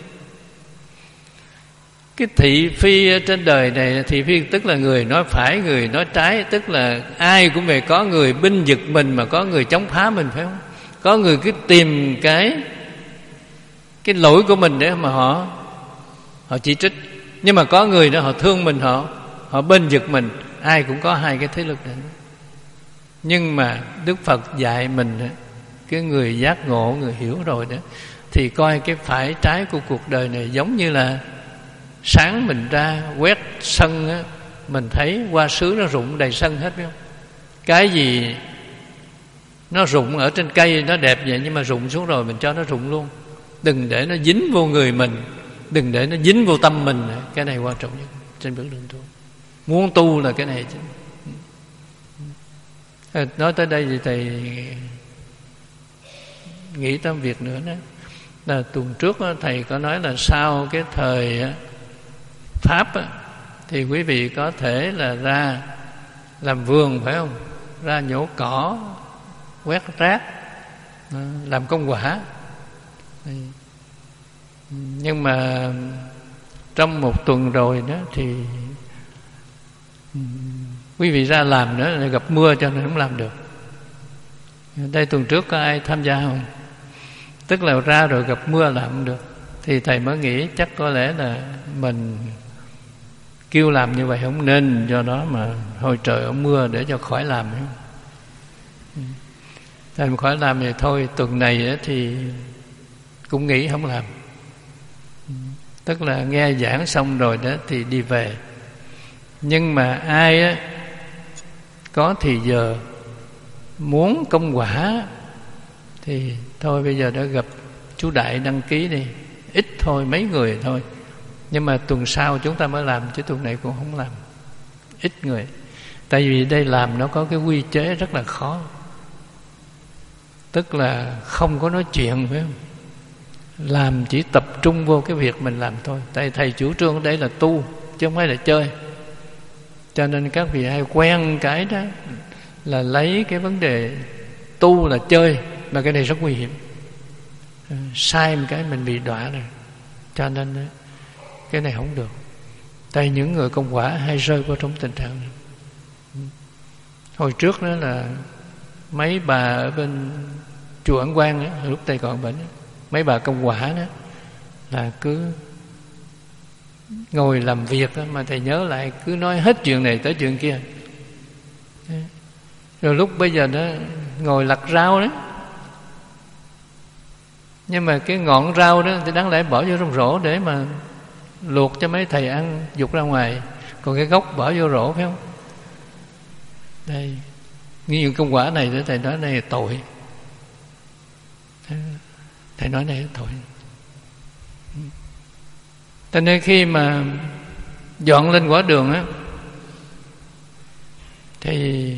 Cái thị phi trên đời này, thị phi tức là người nói phải, người nói trái, tức là ai cũng phải có người binh vực mình, mà có người chống phá mình, phải không? Có người cứ tìm cái cái lỗi của mình để mà họ họ chỉ trích, nhưng mà có người đó họ thương mình, họ họ binh vực mình. Ai cũng có hai cái thế lực đó. Nhưng mà Đức Phật dạy mình, cái người giác ngộ, người hiểu rồi đó, thì coi cái phải trái của cuộc đời này giống như là sáng mình ra quét sân á, mình thấy hoa sứ nó rụng đầy sân hết, biết không? Cái gì nó rụng ở trên cây nó đẹp vậy, nhưng mà rụng xuống rồi mình cho nó rụng luôn. Đừng để nó dính vô người mình, đừng để nó dính vô tâm mình. Cái này quan trọng nhất trên bước đường tu. Muốn tu là cái này chứ. Nói tới đây thì thầy nghĩ tới việc nữa đó, là tuần trước đó, thầy có nói là sau cái thời Pháp đó, thì quý vị có thể là ra làm vườn, phải không? Ra nhổ cỏ, quét rác, làm công quả. Nhưng mà trong một tuần rồi đó thì quý vị ra làm nữa là gặp mưa cho nên không làm được. Đây tuần trước có ai tham gia không? Tức là ra rồi gặp mưa làm không được. Thì thầy mới nghĩ chắc có lẽ là mình kêu làm như vậy không nên, do đó mà hồi trời ở mưa để cho khỏi làm. Thầy mà khỏi làm thì thôi, tuần này thì cũng nghĩ không làm. Tức là nghe giảng xong rồi đó thì đi về. Nhưng mà ai á có thì giờ muốn công quả thì thôi bây giờ đã gặp chú Đại đăng ký đi. Ít thôi, mấy người thôi. Nhưng mà tuần sau chúng ta mới làm, chứ tuần này cũng không làm. Ít người. Tại vì đây làm nó có cái quy chế rất là khó. Tức là không có nói chuyện, phải không? Làm chỉ tập trung vô cái việc mình làm thôi. Tại thầy chủ trương đây là tu, chứ không phải là chơi. Cho nên các vị hay quen cái đó là lấy cái vấn đề tu là chơi, mà cái này rất nguy hiểm. Sai một cái mình bị đọa rồi. Cho nên cái này không được. Tại những người công quả hay rơi vào trong tình trạng này. Hồi trước đó là mấy bà ở bên chùa Ấn Quang đó, lúc Tây còn bệnh, mấy bà công quả đó là cứ ngồi làm việc đó, mà thầy nhớ lại cứ nói hết chuyện này tới chuyện kia. Rồi lúc bây giờ đó ngồi lặt rau đó, nhưng mà cái ngọn rau đó thì đáng lẽ bỏ vô trong rổ để mà luộc cho mấy thầy ăn dục ra ngoài, còn cái gốc bỏ vô rổ, phải không? Đây, những công quả này để thầy nói này là tội. Thầy nói này là tội. Cho nên khi mà dọn lên quả đường á, thì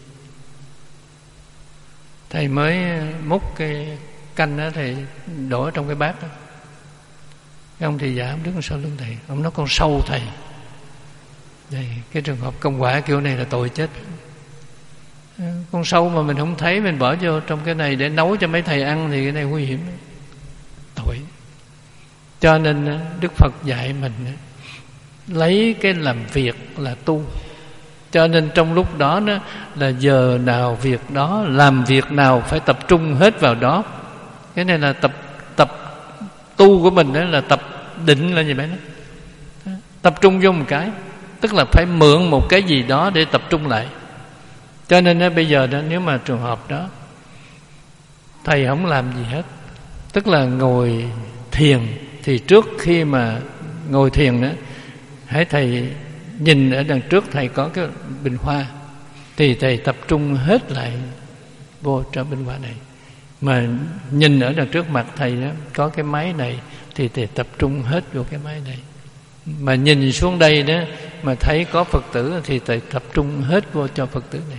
thầy mới múc cái canh đó, thầy đổ trong cái bát đó. Cái ông thị giả ông đứng sau lưng thầy, ông nói con sâu thầy. Đây, cái trường hợp công quả kiểu này là tội chết. Con sâu mà mình không thấy, mình bỏ vô trong cái này để nấu cho mấy thầy ăn thì cái này nguy hiểm, tội. Cho nên Đức Phật dạy mình lấy cái làm việc là tu. Cho nên trong lúc đó, đó là giờ nào việc đó, làm việc nào phải tập trung hết vào đó. Cái này là tập tập tu của mình, đó là tập định là gì vậy đó. Tập trung vô một cái, tức là phải mượn một cái gì đó để tập trung lại. Cho nên đó, bây giờ đó, nếu mà trường hợp đó thầy không làm gì hết, tức là ngồi thiền, thì trước khi mà ngồi thiền đó, hãy thầy nhìn ở đằng trước thầy có cái bình hoa, thì thầy tập trung hết lại vô trong bình hoa này. Mà nhìn ở đằng trước mặt thầy đó có cái máy này, thì thầy tập trung hết vô cái máy này. Mà nhìn xuống đây đó mà thấy có Phật tử, thì thầy tập trung hết vô cho Phật tử này.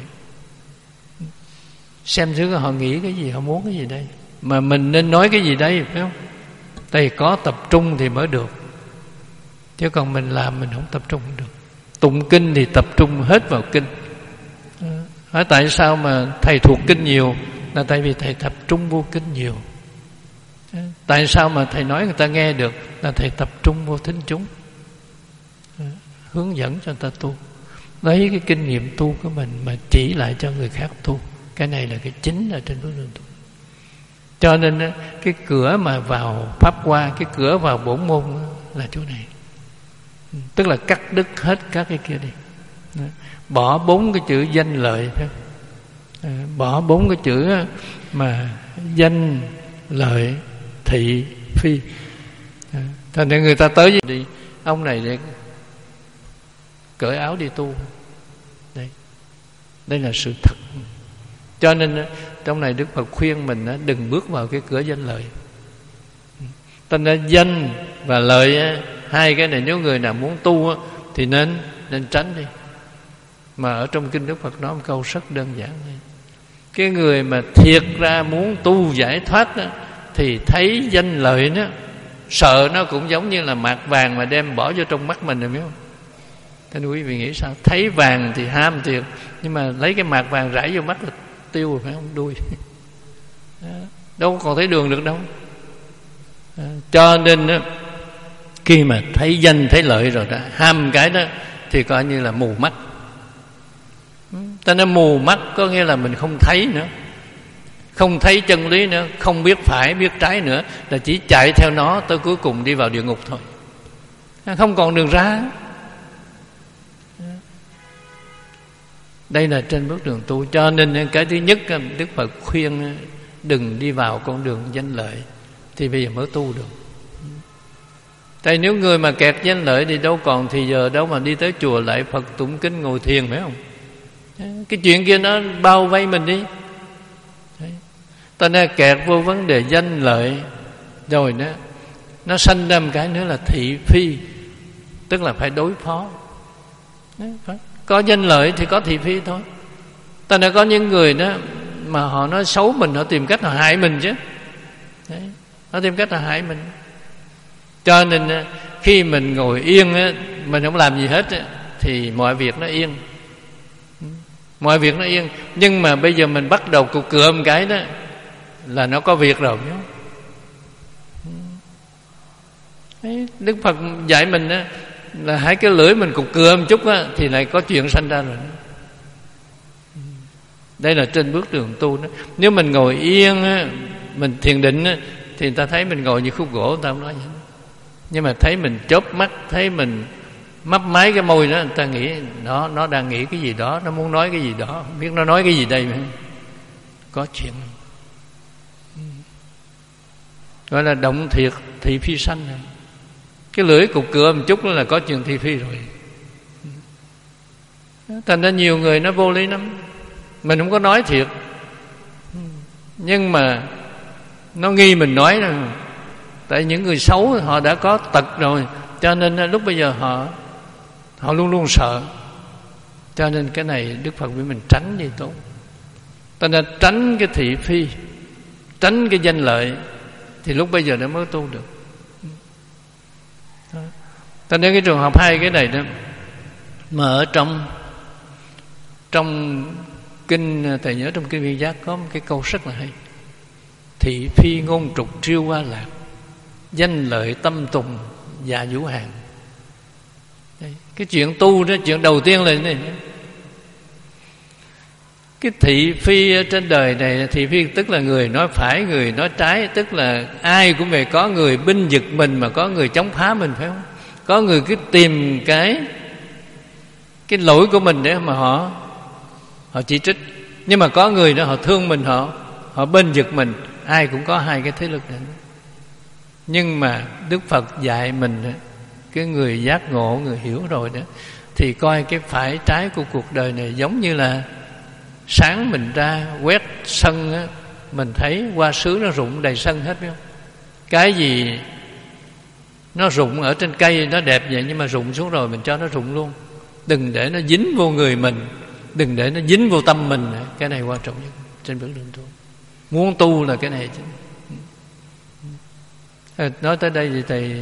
Xem thử họ nghĩ cái gì, họ muốn cái gì đây, mà mình nên nói cái gì đây, phải không? Thầy có tập trung thì mới được, chứ còn mình làm mình không tập trung không được. Tụng kinh thì tập trung hết vào kinh. Hỏi tại sao mà thầy thuộc kinh nhiều? Là tại vì thầy tập trung vô kinh nhiều. Tại sao mà thầy nói người ta nghe được? Là thầy tập trung vô thính chúng, hướng dẫn cho người ta tu, lấy cái kinh nghiệm tu của mình mà chỉ lại cho người khác tu. Cái này là cái chính ở trên bước đường tu. Cho nên cái cửa mà vào pháp hoa, cái cửa vào bổn môn là chỗ này. Tức là cắt đứt hết các cái kia đi, bỏ bốn cái chữ danh lợi, bỏ bốn cái chữ mà danh lợi thị phi. Thành ra người ta tới đi, ông này để cởi áo đi tu. Đây, đây là sự thật. Cho nên trong này Đức Phật khuyên mình đừng bước vào cái cửa danh lợi. Thành ra danh và lợi, hai cái này nếu người nào muốn tu thì nên nên tránh đi. Mà ở trong kinh Đức Phật nói một câu rất đơn giản này: cái người mà thiệt ra muốn tu giải thoát đó, thì thấy danh lợi đó, sợ nó cũng giống như là mạt vàng mà đem bỏ vô trong mắt mình, rồi biết không? Thế nên quý vị nghĩ sao? Thấy vàng thì ham thiệt, nhưng mà lấy cái mạt vàng rải vô mắt là tiêu rồi, phải không? Đuôi đâu còn thấy đường được đâu. Cho nên đó, khi mà thấy danh thấy lợi rồi đó, ham cái đó thì coi như là mù mắt. Ta nói mù mắt có nghĩa là mình không thấy nữa, không thấy chân lý nữa, không biết phải biết trái nữa, là chỉ chạy theo nó tới cuối cùng đi vào địa ngục thôi, không còn đường ra. Đây là trên bước đường tu. Cho nên cái thứ nhất Đức Phật khuyên đừng đi vào con đường danh lợi, thì bây giờ mới tu được. Tại nếu người mà kẹt danh lợi thì đâu còn thì giờ đâu mà đi tới chùa lại Phật tụng kinh ngồi thiền, phải không? Cái chuyện kia nó bao vây mình đi. Ta nên kẹt vô vấn đề danh lợi rồi đó, nó sanh ra một cái nữa là thị phi, tức là phải đối phó. Có danh lợi thì có thị phi thôi. Ta nên có những người đó mà họ nói xấu mình, họ tìm cách họ hại mình chứ. Đấy, họ tìm cách họ hại mình. Cho nên khi mình ngồi yên, mình không làm gì hết, thì mọi việc nó yên, mọi việc nó yên. Nhưng mà bây giờ mình bắt đầu cục cựa một cái đó là nó có việc rồi. Đấy, Đức Phật dạy mình đó, là hai cái lưỡi mình cục cưa một chút đó, thì lại có chuyện sanh ra rồi. Đây là trên bước đường tu đó. Nếu mình ngồi yên, mình thiền định, thì người ta thấy mình ngồi như khúc gỗ, người ta không nói gì. Nhưng mà thấy mình chớp mắt, thấy mình mấp máy cái môi đó, người ta nghĩ nó nó đang nghĩ cái gì đó, nó muốn nói cái gì đó, không biết nó nói cái gì đây mà. Có chuyện gọi là động thiệt thị phi sanh. Cái lưỡi cục cựa một chút là có chuyện thị phi rồi. Thành ra nhiều người nó vô lý lắm. Mình không có nói thiệt, nhưng mà nó nghi mình nói rồi. Tại những người xấu họ đã có tật rồi, Cho nên lúc bây giờ họ họ luôn luôn sợ. Cho nên cái này Đức Phật với mình tránh đi tốt. Ta nên tránh cái thị phi, tránh cái danh lợi, thì lúc bây giờ nó mới tu được. Ta nên cái trường hợp hai cái này đó, mà ở trong trong kinh, thầy nhớ trong kinh Viên Giác có một cái câu rất là hay: thị phi ngôn trục triêu hoa lạc, danh lợi tâm tùng dạ vũ hàng. Đây, cái chuyện tu đó, chuyện đầu tiên là này. Cái thị phi trên đời này, thị phi tức là người nói phải, người nói trái, tức là ai cũng phải có người binh vực mình, mà có người chống phá mình, phải không? Có người cứ tìm cái cái lỗi của mình để mà họ họ chỉ trích, nhưng mà có người đó họ thương mình, họ họ bênh vực mình. Ai cũng có hai cái thế lực này. Nhưng mà Đức Phật dạy mình, cái người giác ngộ, người hiểu rồi đó, thì coi cái phải trái của cuộc đời này giống như là sáng mình ra quét sân á, mình thấy hoa sứ nó rụng đầy sân hết, biết không? Cái gì nó rụng ở trên cây nó đẹp vậy, nhưng mà rụng xuống rồi mình cho nó rụng luôn. Đừng để nó dính vô người mình, đừng để nó dính vô tâm mình. Cái này quan trọng nhất trên bước đường tu. Muốn tu là cái này chứ. Nói tới đây thì thầy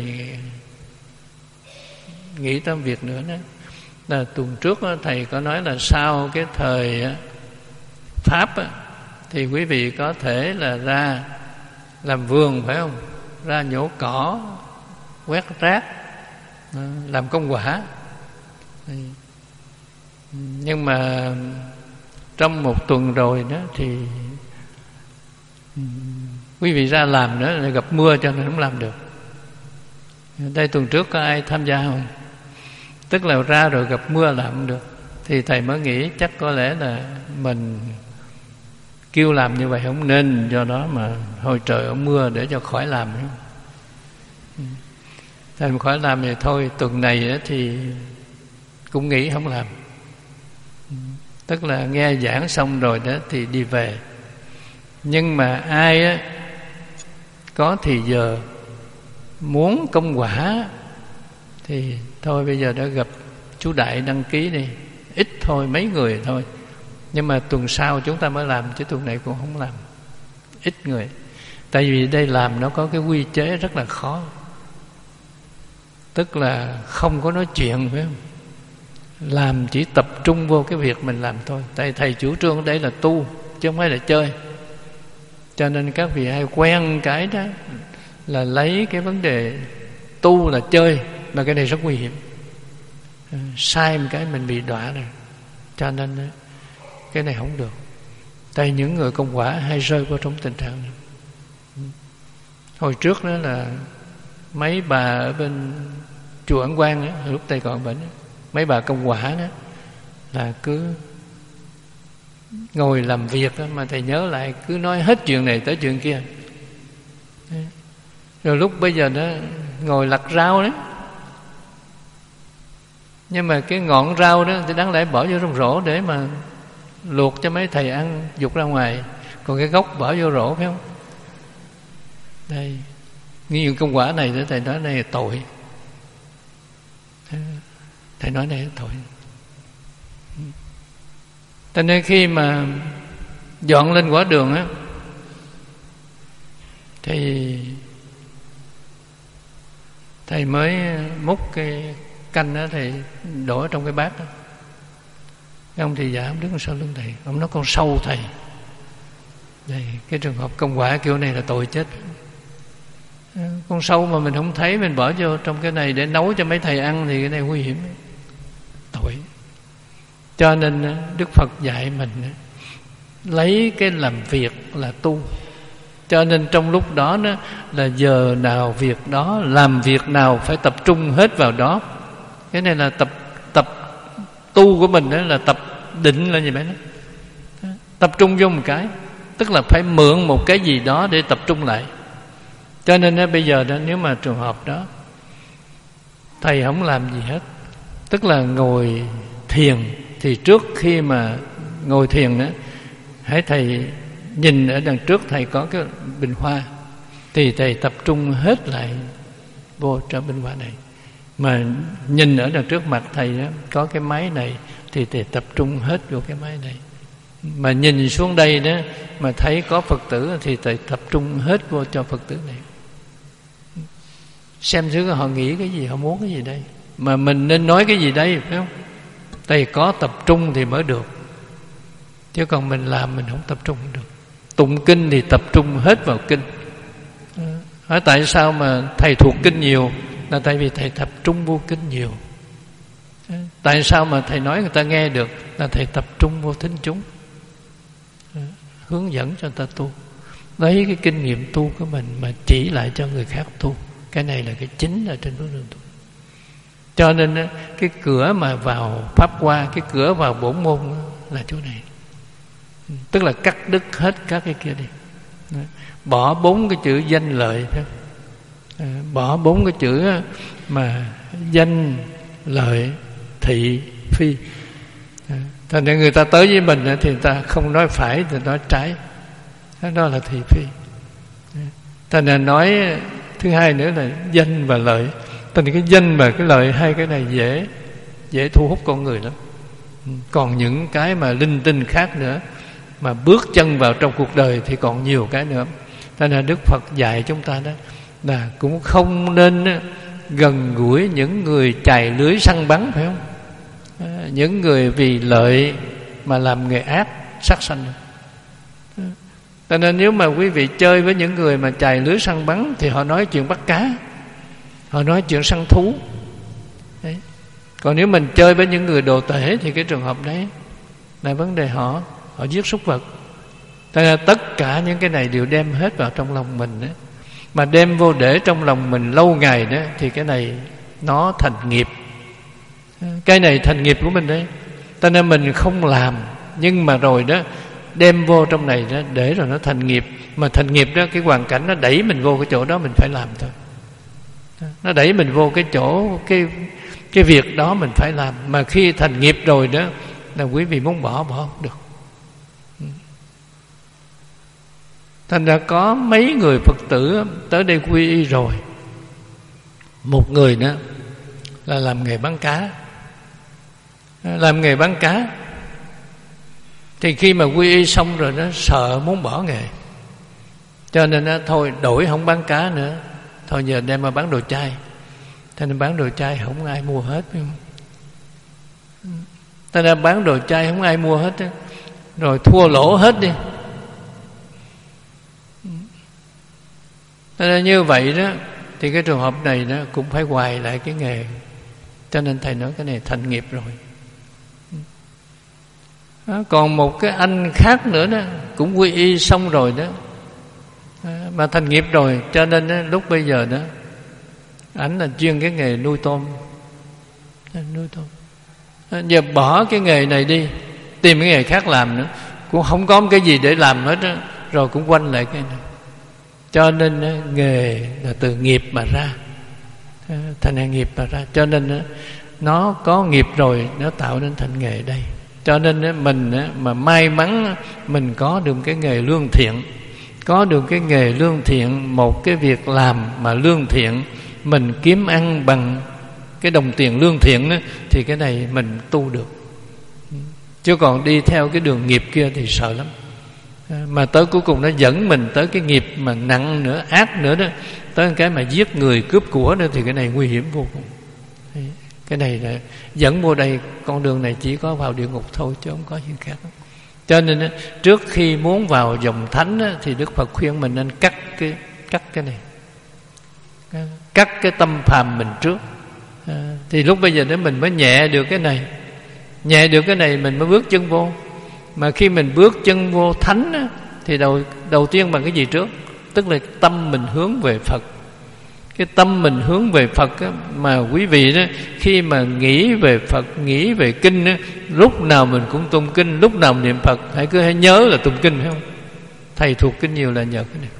nghĩ tới việc nữa đó, là tuần trước đó, thầy có nói là sau cái thời Pháp đó, thì quý vị có thể là ra làm vườn, phải không? Ra nhổ cỏ, quét rác, làm công quả. Nhưng mà trong một tuần rồi đó thì quý vị ra làm nữa là gặp mưa cho nên không làm được. Đây tuần trước có ai tham gia không? Tức là ra rồi gặp mưa làm không được. Thì thầy mới nghĩ chắc có lẽ là mình kêu làm như vậy không nên, do đó mà hồi trời ông mưa để cho khỏi làm. Thầy khỏi làm thì thôi, tuần này thì cũng nghĩ không làm. Tức là nghe giảng xong rồi đó thì đi về. Nhưng mà ai á có thì giờ muốn công quả thì thôi bây giờ đã gặp chú Đại đăng ký đi, ít thôi, mấy người thôi. Nhưng mà tuần sau chúng ta mới làm, chứ tuần này cũng không làm, ít người. Tại vì đây làm nó có cái quy chế rất là khó. Tức là không có nói chuyện, phải không? Làm chỉ tập trung vô cái việc mình làm thôi. Tại thầy chủ trương ở đây là tu, chứ không phải là chơi. Cho nên các vị hay quen cái đó là lấy cái vấn đề tu là chơi, mà cái này rất nguy hiểm. Sai một cái mình bị đọa rồi. Cho nên cái này không được. Tại những người công quả hay rơi vào trong tình trạng này. Hồi trước đó là mấy bà ở bên chùa Ấn Quang đó, lúc Tây còn bệnh, mấy bà công quả đó là cứ ngồi làm việc đó, mà thầy nhớ lại cứ nói hết chuyện này tới chuyện kia. Rồi lúc bây giờ đó ngồi lặt rau đấy, nhưng mà cái ngọn rau đó thì đáng lẽ bỏ vô trong rổ để mà luộc cho mấy thầy ăn dục ra ngoài, còn cái gốc bỏ vô rổ, phải không? Đây, nghiên công quả này để thầy nói đây là tội. Thầy nói đây là tội. Cho nên khi mà dọn lên quả đường á, thì thầy mới múc cái canh đó, thầy đổ trong cái bát đó. Cái ông thì giả ông đứng sau lưng thầy, ông nói con sâu thầy. Đây, cái trường hợp công quả kiểu này là tội chết. Con sâu mà mình không thấy, mình bỏ vô trong cái này để nấu cho mấy thầy ăn thì cái này nguy hiểm, tội. Cho nên Đức Phật dạy mình lấy cái làm việc là tu. Cho nên trong lúc đó, đó là giờ nào việc đó, làm việc nào phải tập trung hết vào đó. Cái này là tập tập tu của mình, đó là tập định là gì vậy đó. Tập trung vô một cái, tức là phải mượn một cái gì đó để tập trung lại. Cho nên đó, bây giờ đó, nếu mà trường hợp đó thầy không làm gì hết, tức là ngồi thiền, thì trước khi mà ngồi thiền đó, hãy thầy nhìn ở đằng trước thầy có cái bình hoa, thì thầy tập trung hết lại vô trong bình hoa này. Mà nhìn ở đằng trước mặt thầy đó, có cái máy này thì thầy tập trung hết vô cái máy này. Mà nhìn xuống đây đó mà thấy có Phật tử thì thầy tập trung hết vô cho Phật tử này. Xem thử họ nghĩ cái gì, họ muốn cái gì đây, mà mình nên nói cái gì đây, phải không? Thầy có tập trung thì mới được, chứ còn mình làm mình không tập trung được. Tụng kinh thì tập trung hết vào kinh. Hỏi tại sao mà thầy thuộc kinh nhiều? Là tại vì thầy tập trung vô kinh nhiều. Tại sao mà thầy nói người ta nghe được? Là thầy tập trung vô thính chúng, hướng dẫn cho người ta tu, lấy cái kinh nghiệm tu của mình mà chỉ lại cho người khác tu. Cái này là cái chính ở trên bước đường tu. Cho nên cái cửa mà vào pháp hoa, cái cửa vào bổn môn là chỗ này. Tức là cắt đứt hết các cái kia đi, bỏ bốn cái chữ danh lợi, bỏ bốn cái chữ mà danh lợi thị phi. Thành ra người ta tới với mình thì người ta không nói phải thì nói trái, đó là thị phi. Thành ra nói thứ hai nữa là danh và lợi. Thành ra cái danh và cái lợi, hai cái này dễ dễ thu hút con người lắm. Còn những cái mà linh tinh khác nữa, mà bước chân vào trong cuộc đời thì còn nhiều cái nữa. Thành ra Đức Phật dạy chúng ta đó là cũng không nên gần gũi những người chài lưới săn bắn, phải không? Những người vì lợi mà làm nghề ác, sát sanh. Cho nên nếu mà quý vị chơi với những người mà chài lưới săn bắn thì họ nói chuyện bắt cá, họ nói chuyện săn thú. Đấy. Còn nếu mình chơi với những người đồ tể thì cái trường hợp đấy là vấn đề họ họ giết súc vật. Cho nên tất cả những cái này đều đem hết vào trong lòng mình đó. Mà đem vô để trong lòng mình lâu ngày đó thì cái này nó thành nghiệp. Cái này thành nghiệp của mình đấy. Cho nên mình không làm, nhưng mà rồi đó đem vô trong này đó, để rồi nó thành nghiệp. Mà thành nghiệp đó, cái hoàn cảnh nó đẩy mình vô cái chỗ đó mình phải làm thôi. Nó đẩy mình vô cái chỗ Cái cái việc đó mình phải làm. Mà khi thành nghiệp rồi đó là quý vị muốn bỏ, bỏ không được. Thành ra có mấy người Phật tử tới đây quy y rồi. Một người nữa là làm nghề bán cá. Làm nghề bán cá thì khi mà quy y xong rồi nó sợ muốn bỏ nghề, cho nên nó thôi đổi không bán cá nữa, thôi giờ đem mà bán đồ chay. Thế nên bán đồ chay không ai mua hết, phải không? Thế nên bán đồ chay không ai mua hết, rồi thua lỗ hết đi. Thế nên như vậy đó thì cái trường hợp này đó cũng phải hoài lại cái nghề. Cho nên thầy nói cái này thành nghiệp rồi. Đó, còn một cái anh khác nữa đó cũng quy y xong rồi đó, mà thành nghiệp rồi, cho nên đó, lúc bây giờ đó ảnh là chuyên cái nghề nuôi tôm. Nuôi tôm. Giờ bỏ cái nghề này đi, tìm cái nghề khác làm nữa, cũng không có cái gì để làm hết đó, rồi cũng quanh lại cái này. Cho nên đó, nghề là từ nghiệp mà ra, thành ra nghiệp mà ra. Cho nên đó, nó có nghiệp rồi nó tạo nên thành nghề đây. Cho nên mình mà may mắn mình có được cái nghề lương thiện, có được cái nghề lương thiện, một cái việc làm mà lương thiện, mình kiếm ăn bằng cái đồng tiền lương thiện đó, thì cái này mình tu được. Chứ còn đi theo cái đường nghiệp kia thì sợ lắm. Mà tới cuối cùng nó dẫn mình tới cái nghiệp mà nặng nữa, ác nữa đó, tới cái mà giết người, cướp của nữa, thì cái này nguy hiểm vô cùng. Cái này là dẫn vô đây, con đường này chỉ có vào địa ngục thôi chứ không có gì khác. Cho nên trước khi muốn vào dòng thánh thì Đức Phật khuyên mình nên cắt cái cắt cái này, cắt cái tâm phàm mình trước. Thì lúc bây giờ đó mình mới nhẹ được cái này, nhẹ được cái này mình mới bước chân vô. Mà khi mình bước chân vô thánh thì đầu đầu tiên bằng cái gì trước? Tức là tâm mình hướng về Phật. Cái tâm mình hướng về Phật á, mà quý vị đó khi mà nghĩ về Phật, nghĩ về kinh á, lúc nào mình cũng tụng kinh, lúc nào mình niệm Phật, hãy cứ hãy nhớ là tụng kinh, phải không? Thầy thuộc kinh nhiều là nhờ cái này.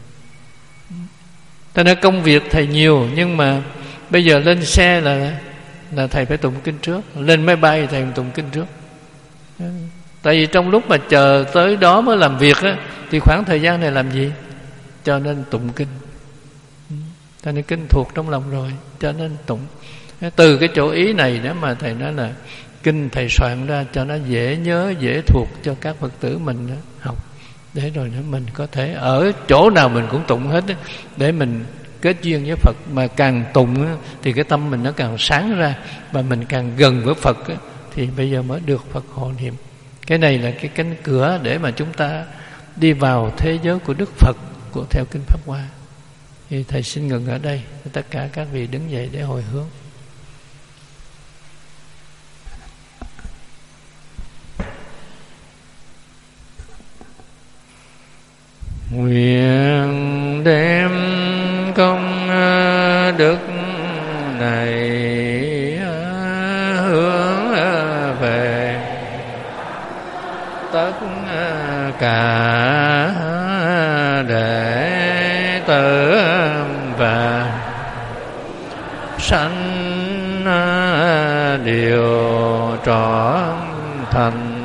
Cho nên công việc thầy nhiều, nhưng mà bây giờ lên xe là là thầy phải tụng kinh trước, lên máy bay thầy tụng kinh trước. Tại vì trong lúc mà chờ tới đó mới làm việc á, thì khoảng thời gian này làm gì? Cho nên tụng kinh. ta nên kinh thuộc trong lòng rồi, cho nên tụng. Từ cái chỗ ý này đó mà thầy nói là kinh thầy soạn ra cho nó dễ nhớ, dễ thuộc cho các Phật tử mình học, để rồi nữa mình có thể ở chỗ nào mình cũng tụng hết, để mình kết duyên với Phật. Mà càng tụng thì cái tâm mình nó càng sáng ra, và mình càng gần với Phật thì bây giờ mới được Phật hộ niệm. Cái này là cái cánh cửa để mà chúng ta đi vào thế giới của Đức Phật, của theo kinh Pháp Hoa. Thì thầy xin ngừng ở đây, tất cả các vị đứng dậy để hồi hướng. Nguyện đem công đức này hướng về tất cả đệ tử và sanh điều trọn thành